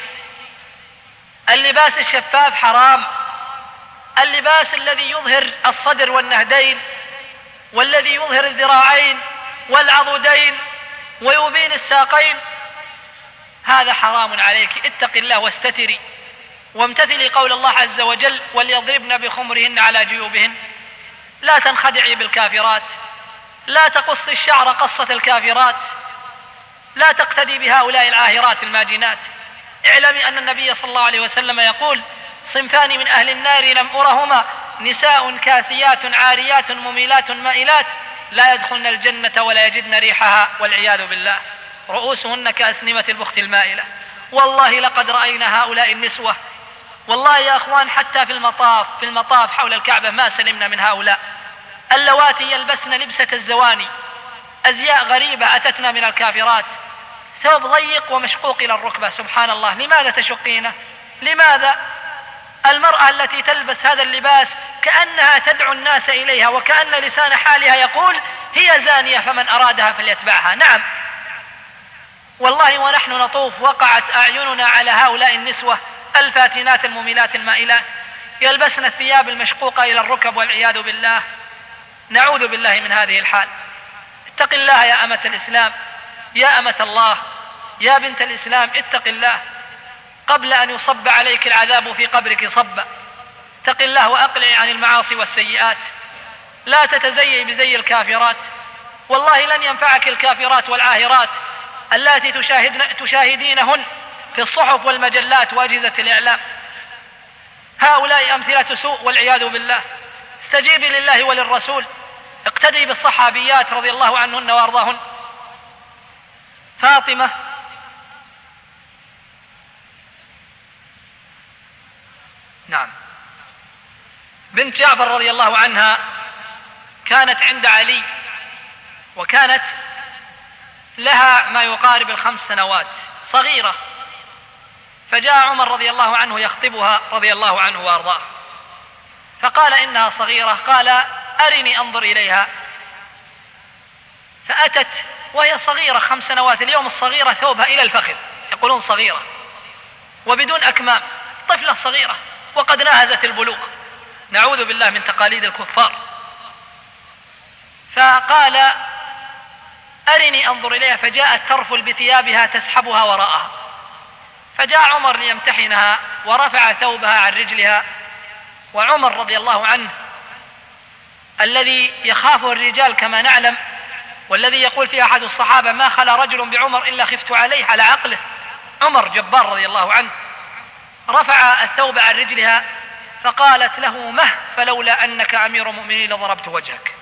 E: اللباس الشفاف حرام، اللباس الذي يظهر الصدر والنهدين والذي يظهر الذراعين والعضدين ويبين الساقين، هذا حرام عليك. اتق الله واستتري وامتثلي قول الله عز وجل: وليضربن بخمرهن على جيوبهن. لا تنخدعي بالكافرات، لا تقص الشعر قصة الكافرات، لا تقتدي بهؤلاء العاهرات الماجنات. اعلمي أن النبي صلى الله عليه وسلم يقول: صنفان من أهل النار لم أرهما، نساء كاسيات عاريات مميلات مائلات، لا يدخلن الجنة ولا يجدن ريحها، والعياذ بالله، رؤوسهن كأسنمة البخت المائلة. والله لقد رأينا هؤلاء النسوة، والله يا أخوان، حتى في المطاف حول الكعبة ما سلمنا من هؤلاء اللواتي يلبسن لبسة الزواني، أزياء غريبة أتتنا من الكافرات، ثوب ضيق ومشقوق إلى الركبة. سبحان الله، لماذا تشقينه؟ لماذا؟ المرأة التي تلبس هذا اللباس كأنها تدعو الناس إليها، وكأن لسان حالها يقول: هي زانية فمن أرادها فليتبعها. نعم والله، ونحن نطوف وقعت أعيننا على هؤلاء النسوة الفاتنات المميلات المائلات، يلبسن الثياب المشقوقة إلى الركب، والعياذ بالله، نعوذ بالله من هذه الحال. اتق الله يا أمة الإسلام، يا أمة الله، يا بنت الإسلام، اتق الله قبل أن يصب عليك العذاب في قبرك صبا. اتق الله وأقلعي عن المعاصي والسيئات، لا تتزيي بزي الكافرات، والله لن ينفعك الكافرات والعاهرات اللاتي تشاهدينهن في الصحف والمجلات وأجهزة الإعلام. هؤلاء أمثلة سوء، والعياذ بالله. استجيبي لله وللرسول، اقتدي بالصحابيات رضي الله عنهن وأرضاهن. فاطمة بنت جعفر رضي الله عنها كانت عند علي، وكانت لها ما يقارب 5 سنوات، صغيرة. فجاء عمر رضي الله عنه يخطبها رضي الله عنه وارضاه، فقال: إنها صغيرة. قال: أرني أنظر إليها. فأتت وهي صغيرة 5 سنوات. اليوم الصغيرة ثوبها إلى الفخذ، يقولون صغيرة، وبدون أكمام، طفلة صغيرة وقد ناهزت البلوغ، نعوذ بالله من تقاليد الكفار. فقال أرني أنظر إليها. فجاءت ترفل بثيابها تسحبها وراءها، فجاء عمر ليمتحنها ورفع ثوبها عن رجلها. وعمر رضي الله عنه الذي يخافه الرجال كما نعلم، والذي يقول في أحد الصحابة ما خلا رجل بعمر إلا خفت عليه على عقله، عمر جبار رضي الله عنه، رفع الثوب عن رجلها فقالت له مه فلولا أنك أمير المؤمنين لضربت وجهك.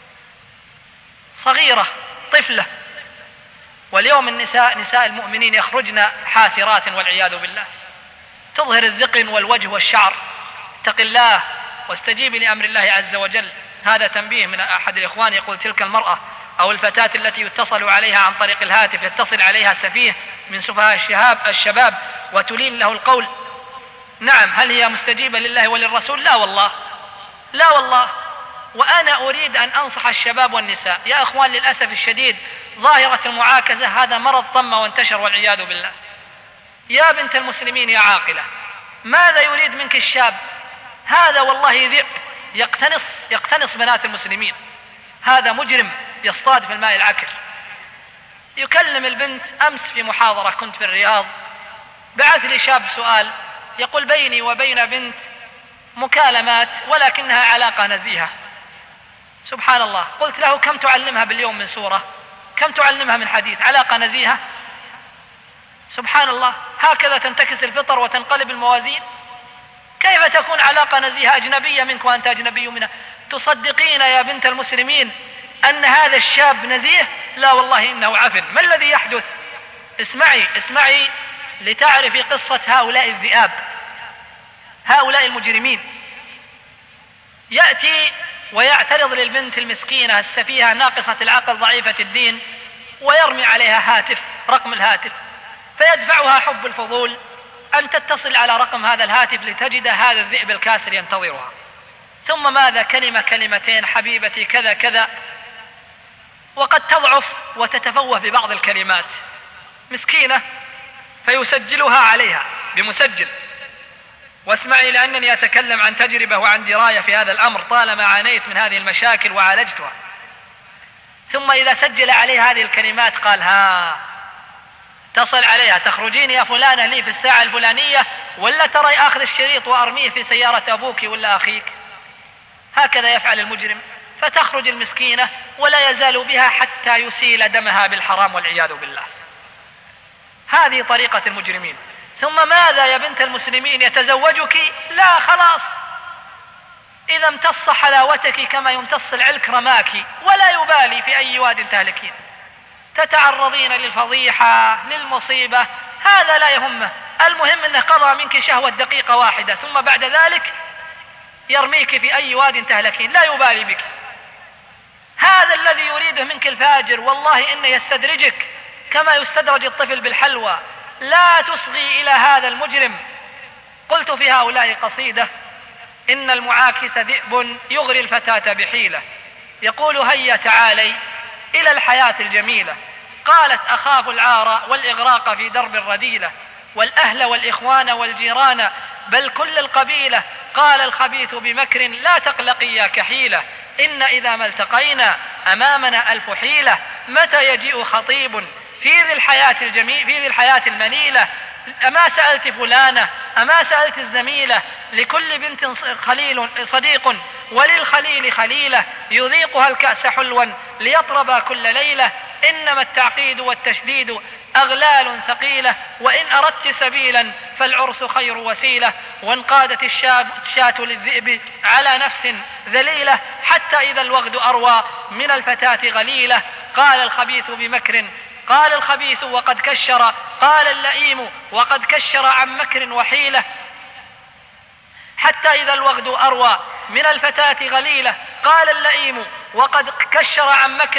E: صغيرة طفلة. واليوم نساء المؤمنين يخرجن حاسرات والعياذ بالله، تظهر الذقن والوجه والشعر. اتق الله واستجيبي لأمر الله عز وجل. هذا تنبيه من أحد الإخوان يقول تلك المرأة أو الفتاة التي يتصل عليها عن طريق الهاتف، يتصل عليها سفيه من سفهاء الشباب وتلين له القول، نعم، هل هي مستجيبة لله وللرسول؟ لا والله، لا والله. وأنا أريد أن أنصح الشباب والنساء يا أخوان، للأسف الشديد ظاهرة المعاكسة هذا مرض طم وانتشر والعياذ بالله. يا بنت المسلمين يا عاقلة، ماذا يريد منك الشاب هذا؟ والله ذئب يقتنص بنات المسلمين، هذا مجرم يصطاد في الماء العكر. يكلم البنت. أمس في محاضرة كنت في الرياض، بعث لي شاب سؤال يقول بيني وبين بنت مكالمات ولكنها علاقة نزيهة. سبحان الله. قلت له كم تعلمها باليوم من سورة؟ كم تعلمها من حديث؟ علاقة نزيهة؟ سبحان الله. هكذا تنتكس الفطر وتنقلب الموازين. كيف تكون علاقة نزيهة أجنبية منك وأنت أجنبي منها؟ تصدقين يا بنت المسلمين أن هذا الشاب نزيه؟ لا والله إنه عفن. ما الذي يحدث؟ اسمعي لتعرفي قصة هؤلاء الذئاب، هؤلاء المجرمين. يأتي ويعترض للبنت المسكينة السفيهة ناقصة العقل ضعيفة الدين ويرمي عليها هاتف، رقم الهاتف، فيدفعها حب الفضول أن تتصل على رقم هذا الهاتف لتجد هذا الذئب الكاسر ينتظرها. ثم ماذا؟ كلمتين، حبيبتي كذا كذا، وقد تضعف وتتفوه ببعض الكلمات، مسكينة، فيسجلها عليها بمسجل. واسمعي لأنني أتكلم عن تجربة وعن دراية في هذا الأمر، طالما عانيت من هذه المشاكل وعالجتها. ثم إذا سجل عليها هذه الكلمات قال تصل عليها تخرجين يا فلانة لي في الساعة الفلانية، ولا ترى أخذ الشريط وأرميه في سيارة أبوك ولا أخيك. هكذا يفعل المجرم. فتخرج المسكينة ولا يزال بها حتى يسيل دمها بالحرام والعياذ بالله. هذه طريقة المجرمين. ثم ماذا يا بنت المسلمين؟ يتزوجك؟ لا، خلاص، إذا امتص حلاوتك كما يمتص العلك رماك، ولا يبالي في أي واد تهلكين. تتعرضين للفضيحة للمصيبة، هذا لا يهمه، المهم أنه قضى منك شهوة دقيقة واحدة، ثم بعد ذلك يرميك في أي واد تهلكين، لا يبالي بك. هذا الذي يريده منك الفاجر، والله إنه يستدرجك كما يستدرج الطفل بالحلوى. لا تصغي إلى هذا المجرم. قلت في هؤلاء قصيدة: إن المعاكس ذئب يغري الفتاة بحيلة، يقول هيا تعالي إلى الحياة الجميلة. قالت أخاف العار والإغراق في درب الرذيلة، والأهل والإخوان والجيران بل كل القبيلة. قال الخبيث بمكر لا تقلقي يا كحيلة، إن إذا ما التقينا أمامنا ألف حيلة. متى يجيء خطيب في ذي الحياة المنيلة؟ أما سألت فلانة، أما سألت الزميلة، لكل بنت خليل صديق وللخليل خليلة، يذيقها الكأس حلوا ليطربا كل ليلة. إنما التعقيد والتشديد أغلال ثقيلة، وإن أردت سبيلا فالعرس خير وسيلة. وانقادت الشاة للذئب على نفس ذليلة، حتى إذا الوغد أروى من الفتاة غليلة. قال الخبيث بمكر، قال الخبيث وقد كشر، قال اللئيم وقد كشر عن مكر وحيلة. حتى إذا الوغد أروى من الفتاة غليلة، قال اللئيم وقد كشر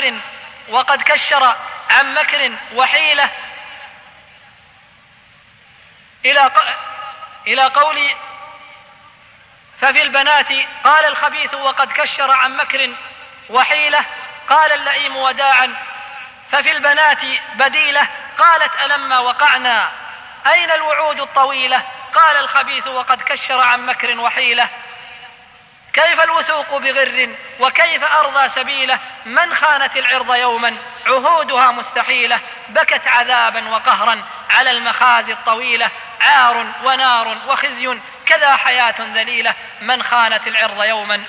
E: عن مكر وحيلة. إلى قول ففي البنات قال الخبيث وقد كشر عن مكر وحيلة، قال اللئيم وداعا ففي البنات بديلة. قالت ألما وقعنا أين الوعود الطويلة، قال الخبيث وقد كشر عن مكر وحيلة. كيف الوثوق بغر وكيف أرضى سبيله؟ من خانت العرض يوما عهودها مستحيلة، بكت عذابا وقهرا على المخازي الطويلة، عار ونار وخزي كذا حياة ذليلة. من خانت العرض يوما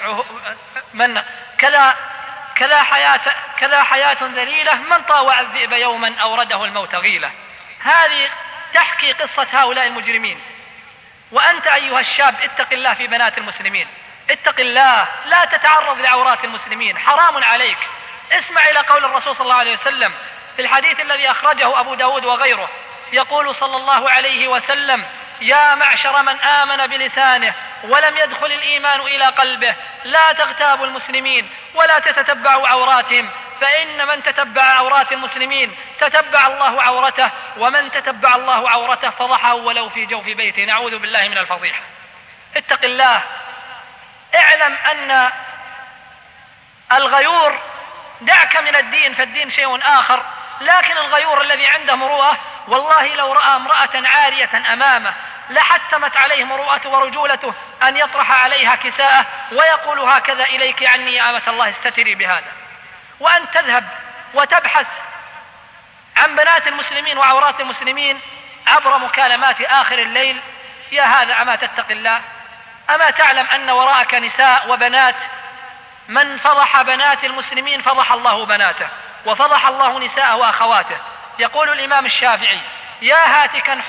E: كذا حياة ذليلة، من طاوع الذئب يوما أورده الموت غيلة. هذه تحكي قصة هؤلاء المجرمين. وأنت أيها الشاب اتق الله في بنات المسلمين، اتق الله، لا تتعرض لعورات المسلمين، حرام عليك. اسمع إلى قول الرسول صلى الله عليه وسلم في الحديث الذي أخرجه أبو داود وغيره، يقول صلى الله عليه وسلم: يا معشر من آمن بلسانه ولم يدخل الإيمان إلى قلبه، لا تغتابوا المسلمين ولا تتتبعوا عوراتهم، فإن من تتبع عورات المسلمين تتبع الله عورته، ومن تتبع الله عورته فضحه ولو في جوف بيته. نعوذ بالله من الفضيحة. اتق الله. اعلم أن الغيور، دعك من الدين فالدين شيء آخر، لكن الغيور الذي عنده مروءة والله لو رأى امرأة عارية أمامه لحتمت عليه مروءته ورجولته أن يطرح عليها كساءه ويقول: هكذا إليك عني يا أمة الله، استتري بهذا. وأن تذهب وتبحث عن بنات المسلمين وعورات المسلمين عبر مكالمات آخر الليل. يا هذا أما تتق الله؟ أما تعلم أن وراءك نساء وبنات؟ من فضح بنات المسلمين فضح الله بناته، وفضح الله نساءه وأخواته. يقول الإمام الشافعي: يا هاتكا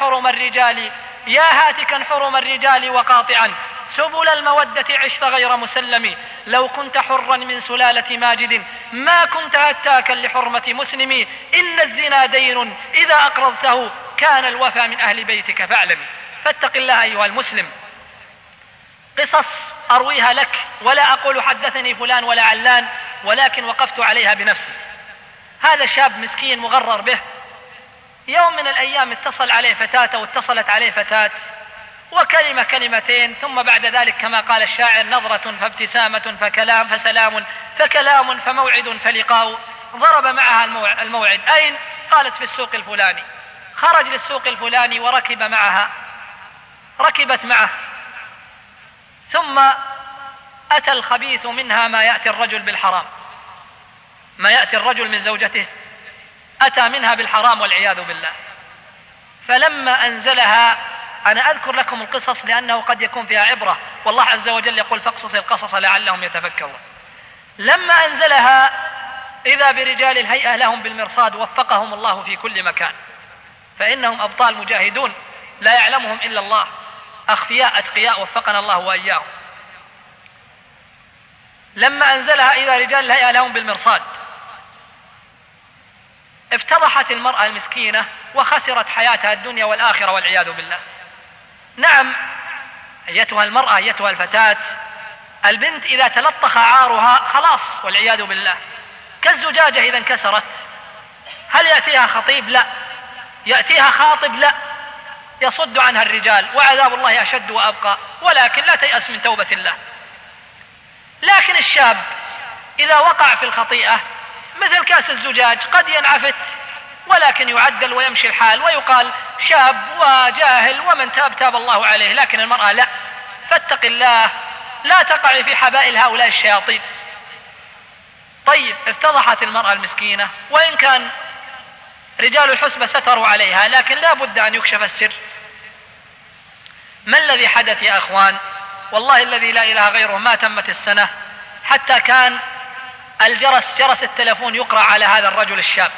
E: حرم الرجال وقاطعا سبل المودة عشت غير مسلم، لو كنت حرا من سلالة ماجد ما كنت هتاكا لحرمة مسلم، إن الزنا دين إذا أقرضته كان الوفى من أهل بيتك فاعلم. فاتق الله أيها المسلم. قصص أرويها لك ولا أقول حدثني فلان ولا علان، ولكن وقفت عليها بنفسي. هذا شاب مسكين مغرر به، يوم من الأيام اتصل عليه فتاة واتصلت عليه فتاة، وكلمة كلمتين، ثم بعد ذلك كما قال الشاعر: نظرة فابتسامة فكلام فسلام فكلام فموعد فلقاء. ضرب معها الموعد. أين؟ قالت: في السوق الفلاني. خرج للسوق الفلاني وركبت معه، ثم أتى الخبيث منها ما يأتي الرجل بالحرام، ما يأتي الرجل من زوجته أتى منها بالحرام والعياذ بالله. فلما أنزلها، أنا أذكر لكم القصص لأنه قد يكون فيها عبرة، والله عز وجل يقول: فاقصص القصص لعلهم يتفكرون. لما أنزلها إذا برجال الهيئة لهم بالمرصاد، وفقهم الله في كل مكان، فإنهم أبطال مجاهدون لا يعلمهم إلا الله، أخفياء أتقياء وفقنا الله وإياهم. لما أنزلها إذا رجال الهيئة لهم بالمرصاد، افتضحت المرأة المسكينة وخسرت حياتها الدنيا والآخرة والعياذ بالله. نعم أيتها المرأة، أيتها الفتاة، البنت إذا تلطخ عارها خلاص والعياذ بالله، كالزجاجة إذا انكسرت. هل يأتيها خطيب؟ لا. يأتيها خاطب؟ لا. يصد عنها الرجال، وعذاب الله أشد وأبقى، ولكن لا تيأس من توبة الله. لكن الشاب إذا وقع في الخطيئة مثل كاس الزجاج قد ينعفت، ولكن يعدل ويمشي الحال ويقال شاب وجاهل ومن تاب تاب الله عليه. لكن المرأة لا. فاتق الله، لا تقع في حبائل هؤلاء الشياطين. طيب، افتضحت المرأة المسكينة، وإن كان رجال الحسبة ستروا عليها، لكن لا بد أن يكشف السر. ما الذي حدث يا أخوان؟ والله الذي لا إله غيره ما تمت السنة حتى كان جرس التلفون يقرأ على هذا الرجل الشاب: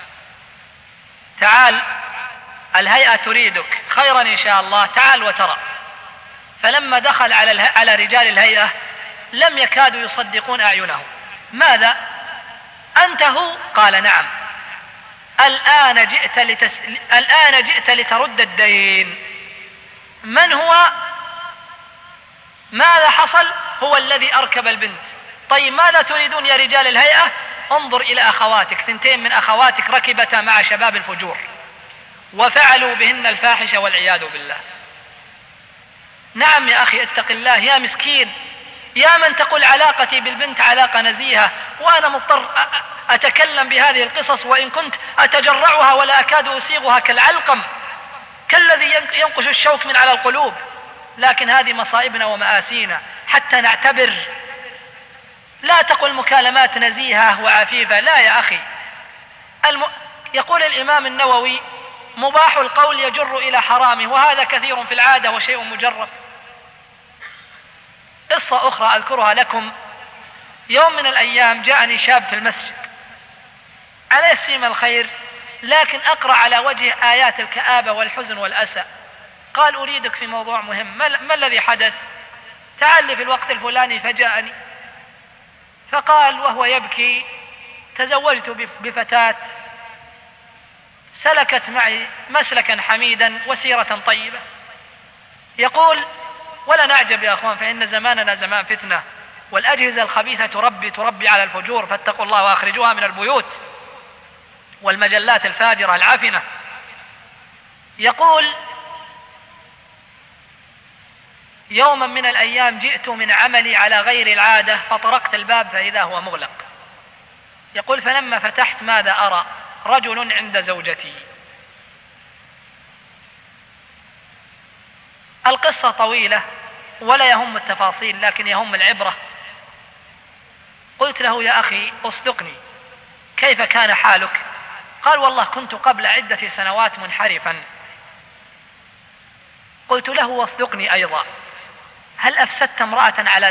E: تعال الهيئة تريدك، خيرا إن شاء الله، تعال وترى. فلما دخل على رجال الهيئة لم يكادوا يصدقون أعينهم. ماذا؟ أنت هو؟ قال نعم. الآن جئت لترد الدين. من هو؟ ماذا حصل؟ هو الذي أركب البنت. طيب ماذا تريدون يا رجال الهيئة؟ انظر إلى أخواتك، 2 من أخواتك ركبتا مع شباب الفجور وفعلوا بهن الفاحشة والعياذ بالله. نعم يا أخي اتق الله. يا مسكين، يا من تقول علاقتي بالبنت علاقة نزيهة، وأنا مضطر أتكلم بهذه القصص، وإن كنت أتجرعها ولا أكاد أسيغها كالعلقم، كالذي ينقش الشوك من على القلوب. لكن هذه مصائبنا ومآسينا. حتى نعتبر. لا تقل مكالمات نزيهة وعفيفة، لا يا أخي. يقول الإمام النووي: مباح القول يجر إلى حرامه، وهذا كثير في العادة وشيء مجرب. قصة أخرى أذكرها لكم: يوم من الأيام جاءني شاب في المسجد عليه سيم الخير، لكن أقرأ على وجه آيات الكآبة والحزن والأسى. قال: أريدك في موضوع مهم. ما الذي حدث؟ تعال لي في الوقت الفلاني. فجاءني فقال وهو يبكي: تزوجت بفتاة سلكت معي مسلكا حميدا وسيرة طيبة. يقول: ولا نعجب يا أخوان، فإن زماننا زمان فتنة، والأجهزة الخبيثة تربي على الفجور، فاتقوا الله وأخرجوها من البيوت، والمجلات الفاجرة العفنة. يقول: يوما من الأيام جئت من عملي على غير العادة، فطرقت الباب فإذا هو مغلق. يقول: فلما فتحت ماذا أرى؟ رجل عند زوجتي. القصة طويلة ولا يهم التفاصيل، لكن يهم العبرة. قلت له: يا أخي أصدقني، كيف كان حالك؟ قال: والله كنت قبل عدة سنوات منحرفا. قلت له: واصدقني أيضا، هل أفسدت امرأة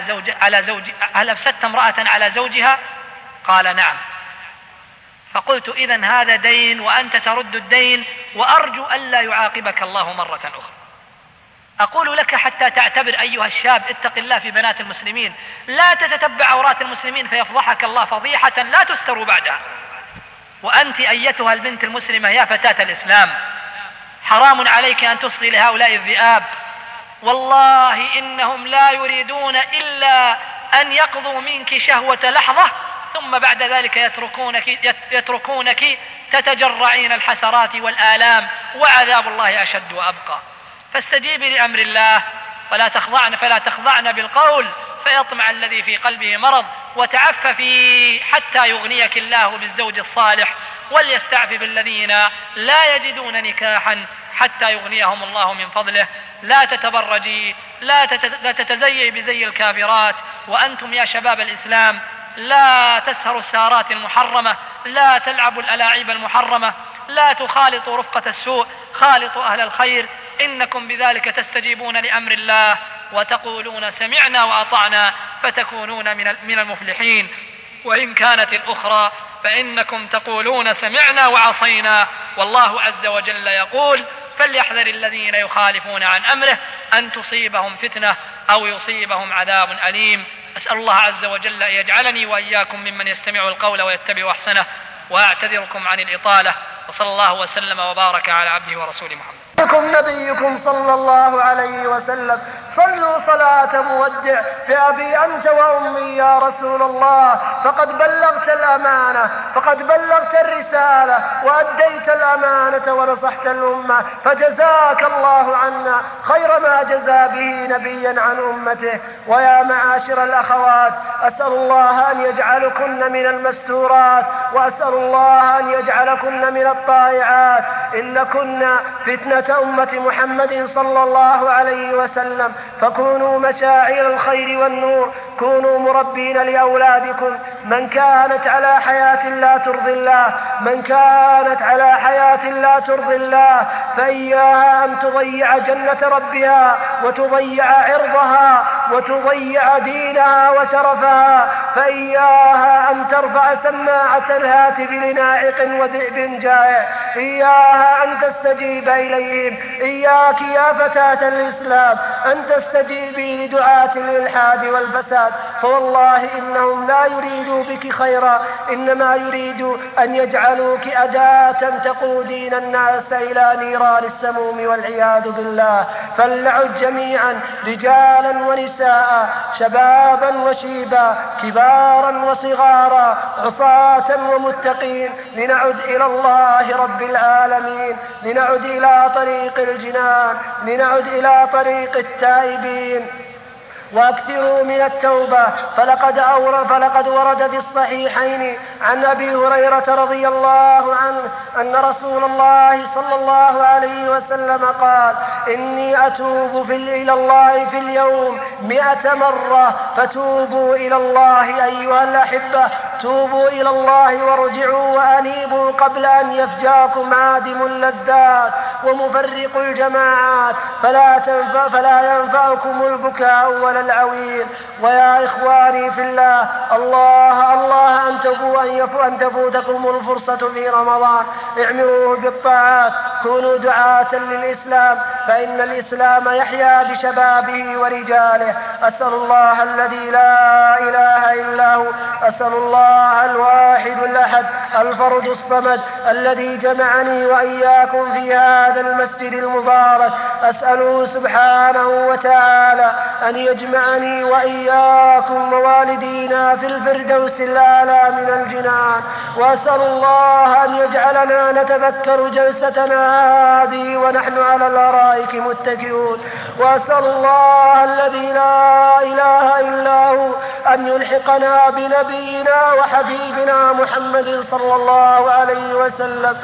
E: على زوجها؟ قال: نعم. فقلت: إذن هذا دين وأنت ترد الدين، وأرجو ألا يعاقبك الله مرة أخرى. أقول لك حتى تعتبر أيها الشاب، اتق الله في بنات المسلمين، لا تتتبع عورات المسلمين فيفضحك الله فضيحة لا تستر بعدها. وأنت أيتها البنت المسلمة يا فتاة الإسلام، حرام عليك أن تصغي لهؤلاء الذئاب، والله إنهم لا يريدون إلا أن يقضوا منك شهوة لحظة، ثم بعد ذلك يتركونك تتجرعين الحسرات والآلام، وعذاب الله أشد وأبقى. فاستجيبي لأمر الله فلا تخضعن بالقول فيطمع الذي في قلبه مرض، وتعففي حتى يغنيك الله بالزوج الصالح، وليستعفف الذين لا يجدون نكاحا حتى يغنيهم الله من فضله. لا تتبرجي، لا تتزيي بزي الكافرات، وأنتم يا شباب الإسلام لا تسهروا السهرات المحرمة، لا تلعبوا الألاعيب المحرمة، لا تخالطوا رفقة السوء، خالطوا أهل الخير، إنكم بذلك تستجيبون لأمر الله وتقولون سمعنا وأطعنا فتكونون من المفلحين. وإن كانت الأخرى فإنكم تقولون سمعنا وعصينا، والله عز وجل يقول: فليحذر الذين يخالفون عن أمره أن تصيبهم فتنة أو يصيبهم عذاب أليم. أسأل الله عز وجل أن يجعلني وإياكم ممن يستمع القول ويتبع أحسنه، وأعتذركم عن الإطالة، وصلى الله وسلم وبارك على عبده ورسوله محمد.
F: نبيكم صلى الله عليه وسلم: صلوا صلاة مودع بأبي أنت وأمي يا رسول الله، فقد بلغت الأمانة، فقد بلغت الرسالة، وأديت الأمانة ونصحت الأمة، فجزاك الله عنا خير ما جزى به نبيا عن أمته. ويا معاشر الأخوات، أسأل الله أن يجعلكن من المستورات، وأسأل الله أن يجعلكن من الطائعات، إنكن فتنة أمة محمد صلى الله عليه وسلم، فكونوا مشاعر الخير والنور، كونوا مربين لأولادكم. من كانت على حياة لا ترضي الله، من كانت على حياة لا ترضي الله، فإياها أن تضيع جنة ربها، وتضيع عرضها، وتضيع دينها وشرفها، فإياها أن ترفع سماعة الهاتف لناعق وذئب جائع، إياها أن تستجيب إليهم. إياك يا فتاة الإسلام أن تستجيبي لدعاة الإلحاد والفساد، فوالله إنهم لا يريدوا بك خيرا، إنما يريدوا أن يجعلوك أداة تقودين الناس إلى نيران السموم والعياذ بالله. فلنعد جميعا رجالا ونساء، شبابا وشيبا، كبارا وصغارا، عصاة ومتقين، لنعد إلى الله رب العالمين، لنعد إلى طريق الجنان، لنعد إلى طريق التائبين. وأكثروا من التوبة، فلقد ورد في الصحيحين عن أبي هريرة رضي الله عنه أن رسول الله صلى الله عليه وسلم قال: إني أتوب إلى الله في اليوم 100 مرة، فتوبوا إلى الله أيها الأحبة، توبوا إلى الله وارجعوا وأنيبوا قبل أن يفجاكم عادم اللذات ومفرق الجماعات، فلا ينفعكم البكاء ولا العويل. ويا إخواني في الله، الله أن تفوتكم الفرصة في رمضان. اعمروا بالطاعات، كونوا دعاة للإسلام، فإن الإسلام يحيا بشبابه ورجاله. أسأل الله الذي لا إله إلا هو، أسأل الله الواحد الأحد الفرد الصمد الذي جمعني وإياكم في هذا المسجد المبارك، أسأله سبحانه وتعالى أن يجمعني وإياكم ووالدينا في الفردوس الأعلى من الجنان، وأسأل الله أن يجعلنا نتذكر جلستنا هذه ونحن على الأرائك متكئون، وأسأل الله الذي لا إله إلا هو أن يلحقنا بنبينا وحبيبنا محمد صلى الله عليه وسلم.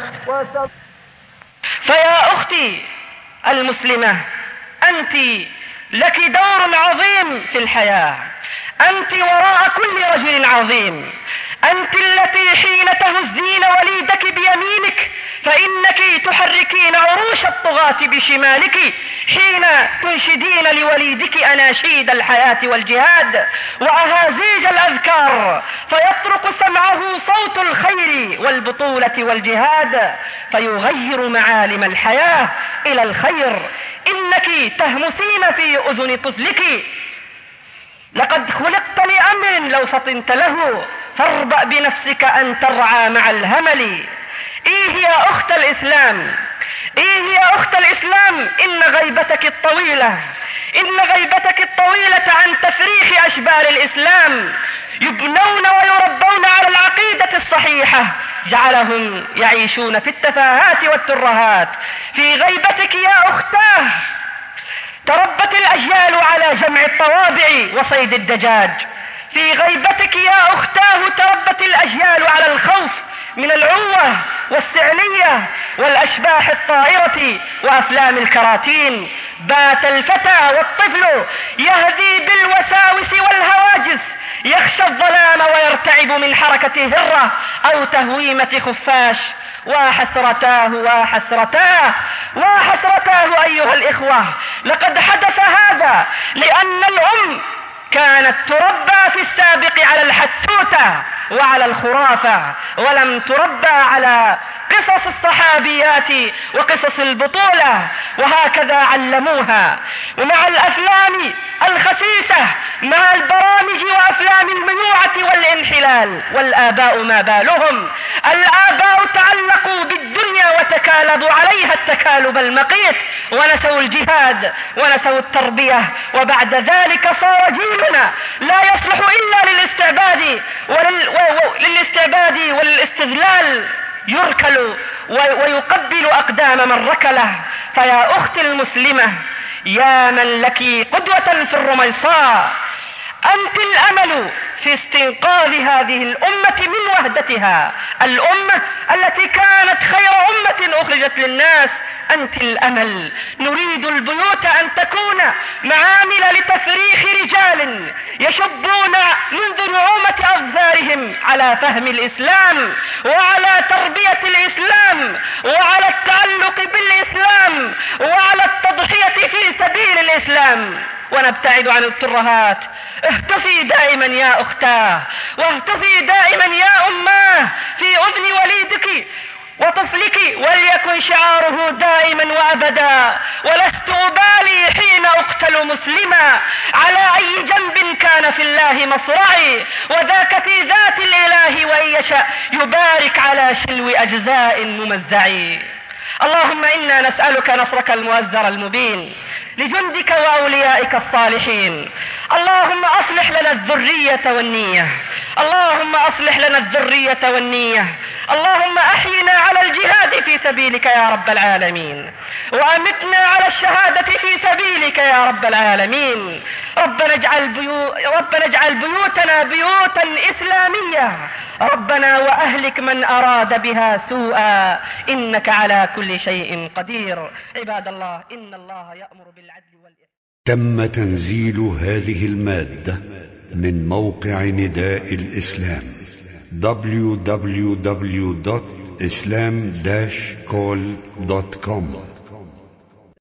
D: فيا أختي المسلمة، أنت لك دور عظيم في الحياة، أنت وراء كل رجل عظيم، أنت التي حين تهزين وليدك بيمينك فإنك تحركين عروش الطغاة بشمالك، حين تنشدين لوليدك أناشيد الحياة والجهاد وأهازيج الأذكار، فيطرق سمعه صوت الخير والبطولة والجهاد، فيغير معالم الحياة إلى الخير. إنك تهمسين في أذن طفلك: لقد خلقت لأمر لو فطنت له، فاربأ بنفسك أن ترعى مع الهمل. إيه يا أخت الإسلام، إيه يا أخت الإسلام، إن غيبتك الطويلة عن تفريخ أشبال الإسلام يبنون ويربون على العقيدة الصحيحة جعلهم يعيشون في التفاهات والترهات. في غيبتك يا أختاه تربت الأجيال على جمع الطوابع وصيد الدجاج. في غيبتك يا أختاه تربت الأجيال على الخوف من العوة والسعلية والأشباح الطائرة وأفلام الكراتين. بات الفتى والطفل يهدي بالوساوس والهواجس، يخشى الظلام ويرتعب من حركة هرة أو تهويمة خفاش. وحسرتاه أيها الإخوة، لقد حدث هذا لأن الأم كانت تربى في السابق على الحتوتة وعلى الخرافة، ولم تربى على قصص الصحابيات وقصص البطولة، وهكذا علموها. ومع الأفلام الخسيسة، مع البرامج وأفلام الميوعة والانحلال، والآباء ما بالهم؟ الآباء تعلقوا بالدنيا وتكالبوا عليها التكالب المقيت، ونسوا الجهاد ونسوا التربية، وبعد ذلك صار جيلنا لا يصلح إلا للاستعباد وللاستذلال، يركل ويقبل أقدام من ركله. فيا أختي المسلمة، يا من لك قدوة في الرميصاء، أنت الأمل في استنقاذ هذه الأمة من وهدتها، الأمة التي كانت خير أمة أخرجت للناس. أنت الأمل. نريد البيوت أن تكون معامل لتفريخ رجال يشبون منذ نعومة أظفارهم على فهم الإسلام وعلى تربية الإسلام وعلى التعلق بالإسلام وعلى التضحية في سبيل الإسلام، ونبتعد عن الترهات. اهتفي دائما يا أختاه، واهتفي دائما يا أماه في أذن وليدك وطفلك، وليكن شعاره دائما وأبدا: ولست أبالي حين أقتل مسلما، على أي جنب كان في الله مصرعي، وذاك في ذات الإله وإن يشاء يبارك على شلو أجزاء ممزعي. اللهم إنا نسألك نصرك المؤزر المبين لجندك وأوليائك الصالحين. اللهم أصلح لنا الذرية والنية،
C: اللهم أصلح لنا الذرية والنية. اللهم أحينا على الجهاد في سبيلك يا رب العالمين، وأمتنا على الشهادة في سبيلك يا رب العالمين. ربنا اجعل بيوتنا بيوتا إسلامية. ربنا وأهلك من أراد بها سوءا، إنك على كل شيء قدير. عباد الله، إن الله يأمر بالعدل والإحسان.
G: تم تنزيل هذه المادة من موقع نداء الإسلام www.islam-call.com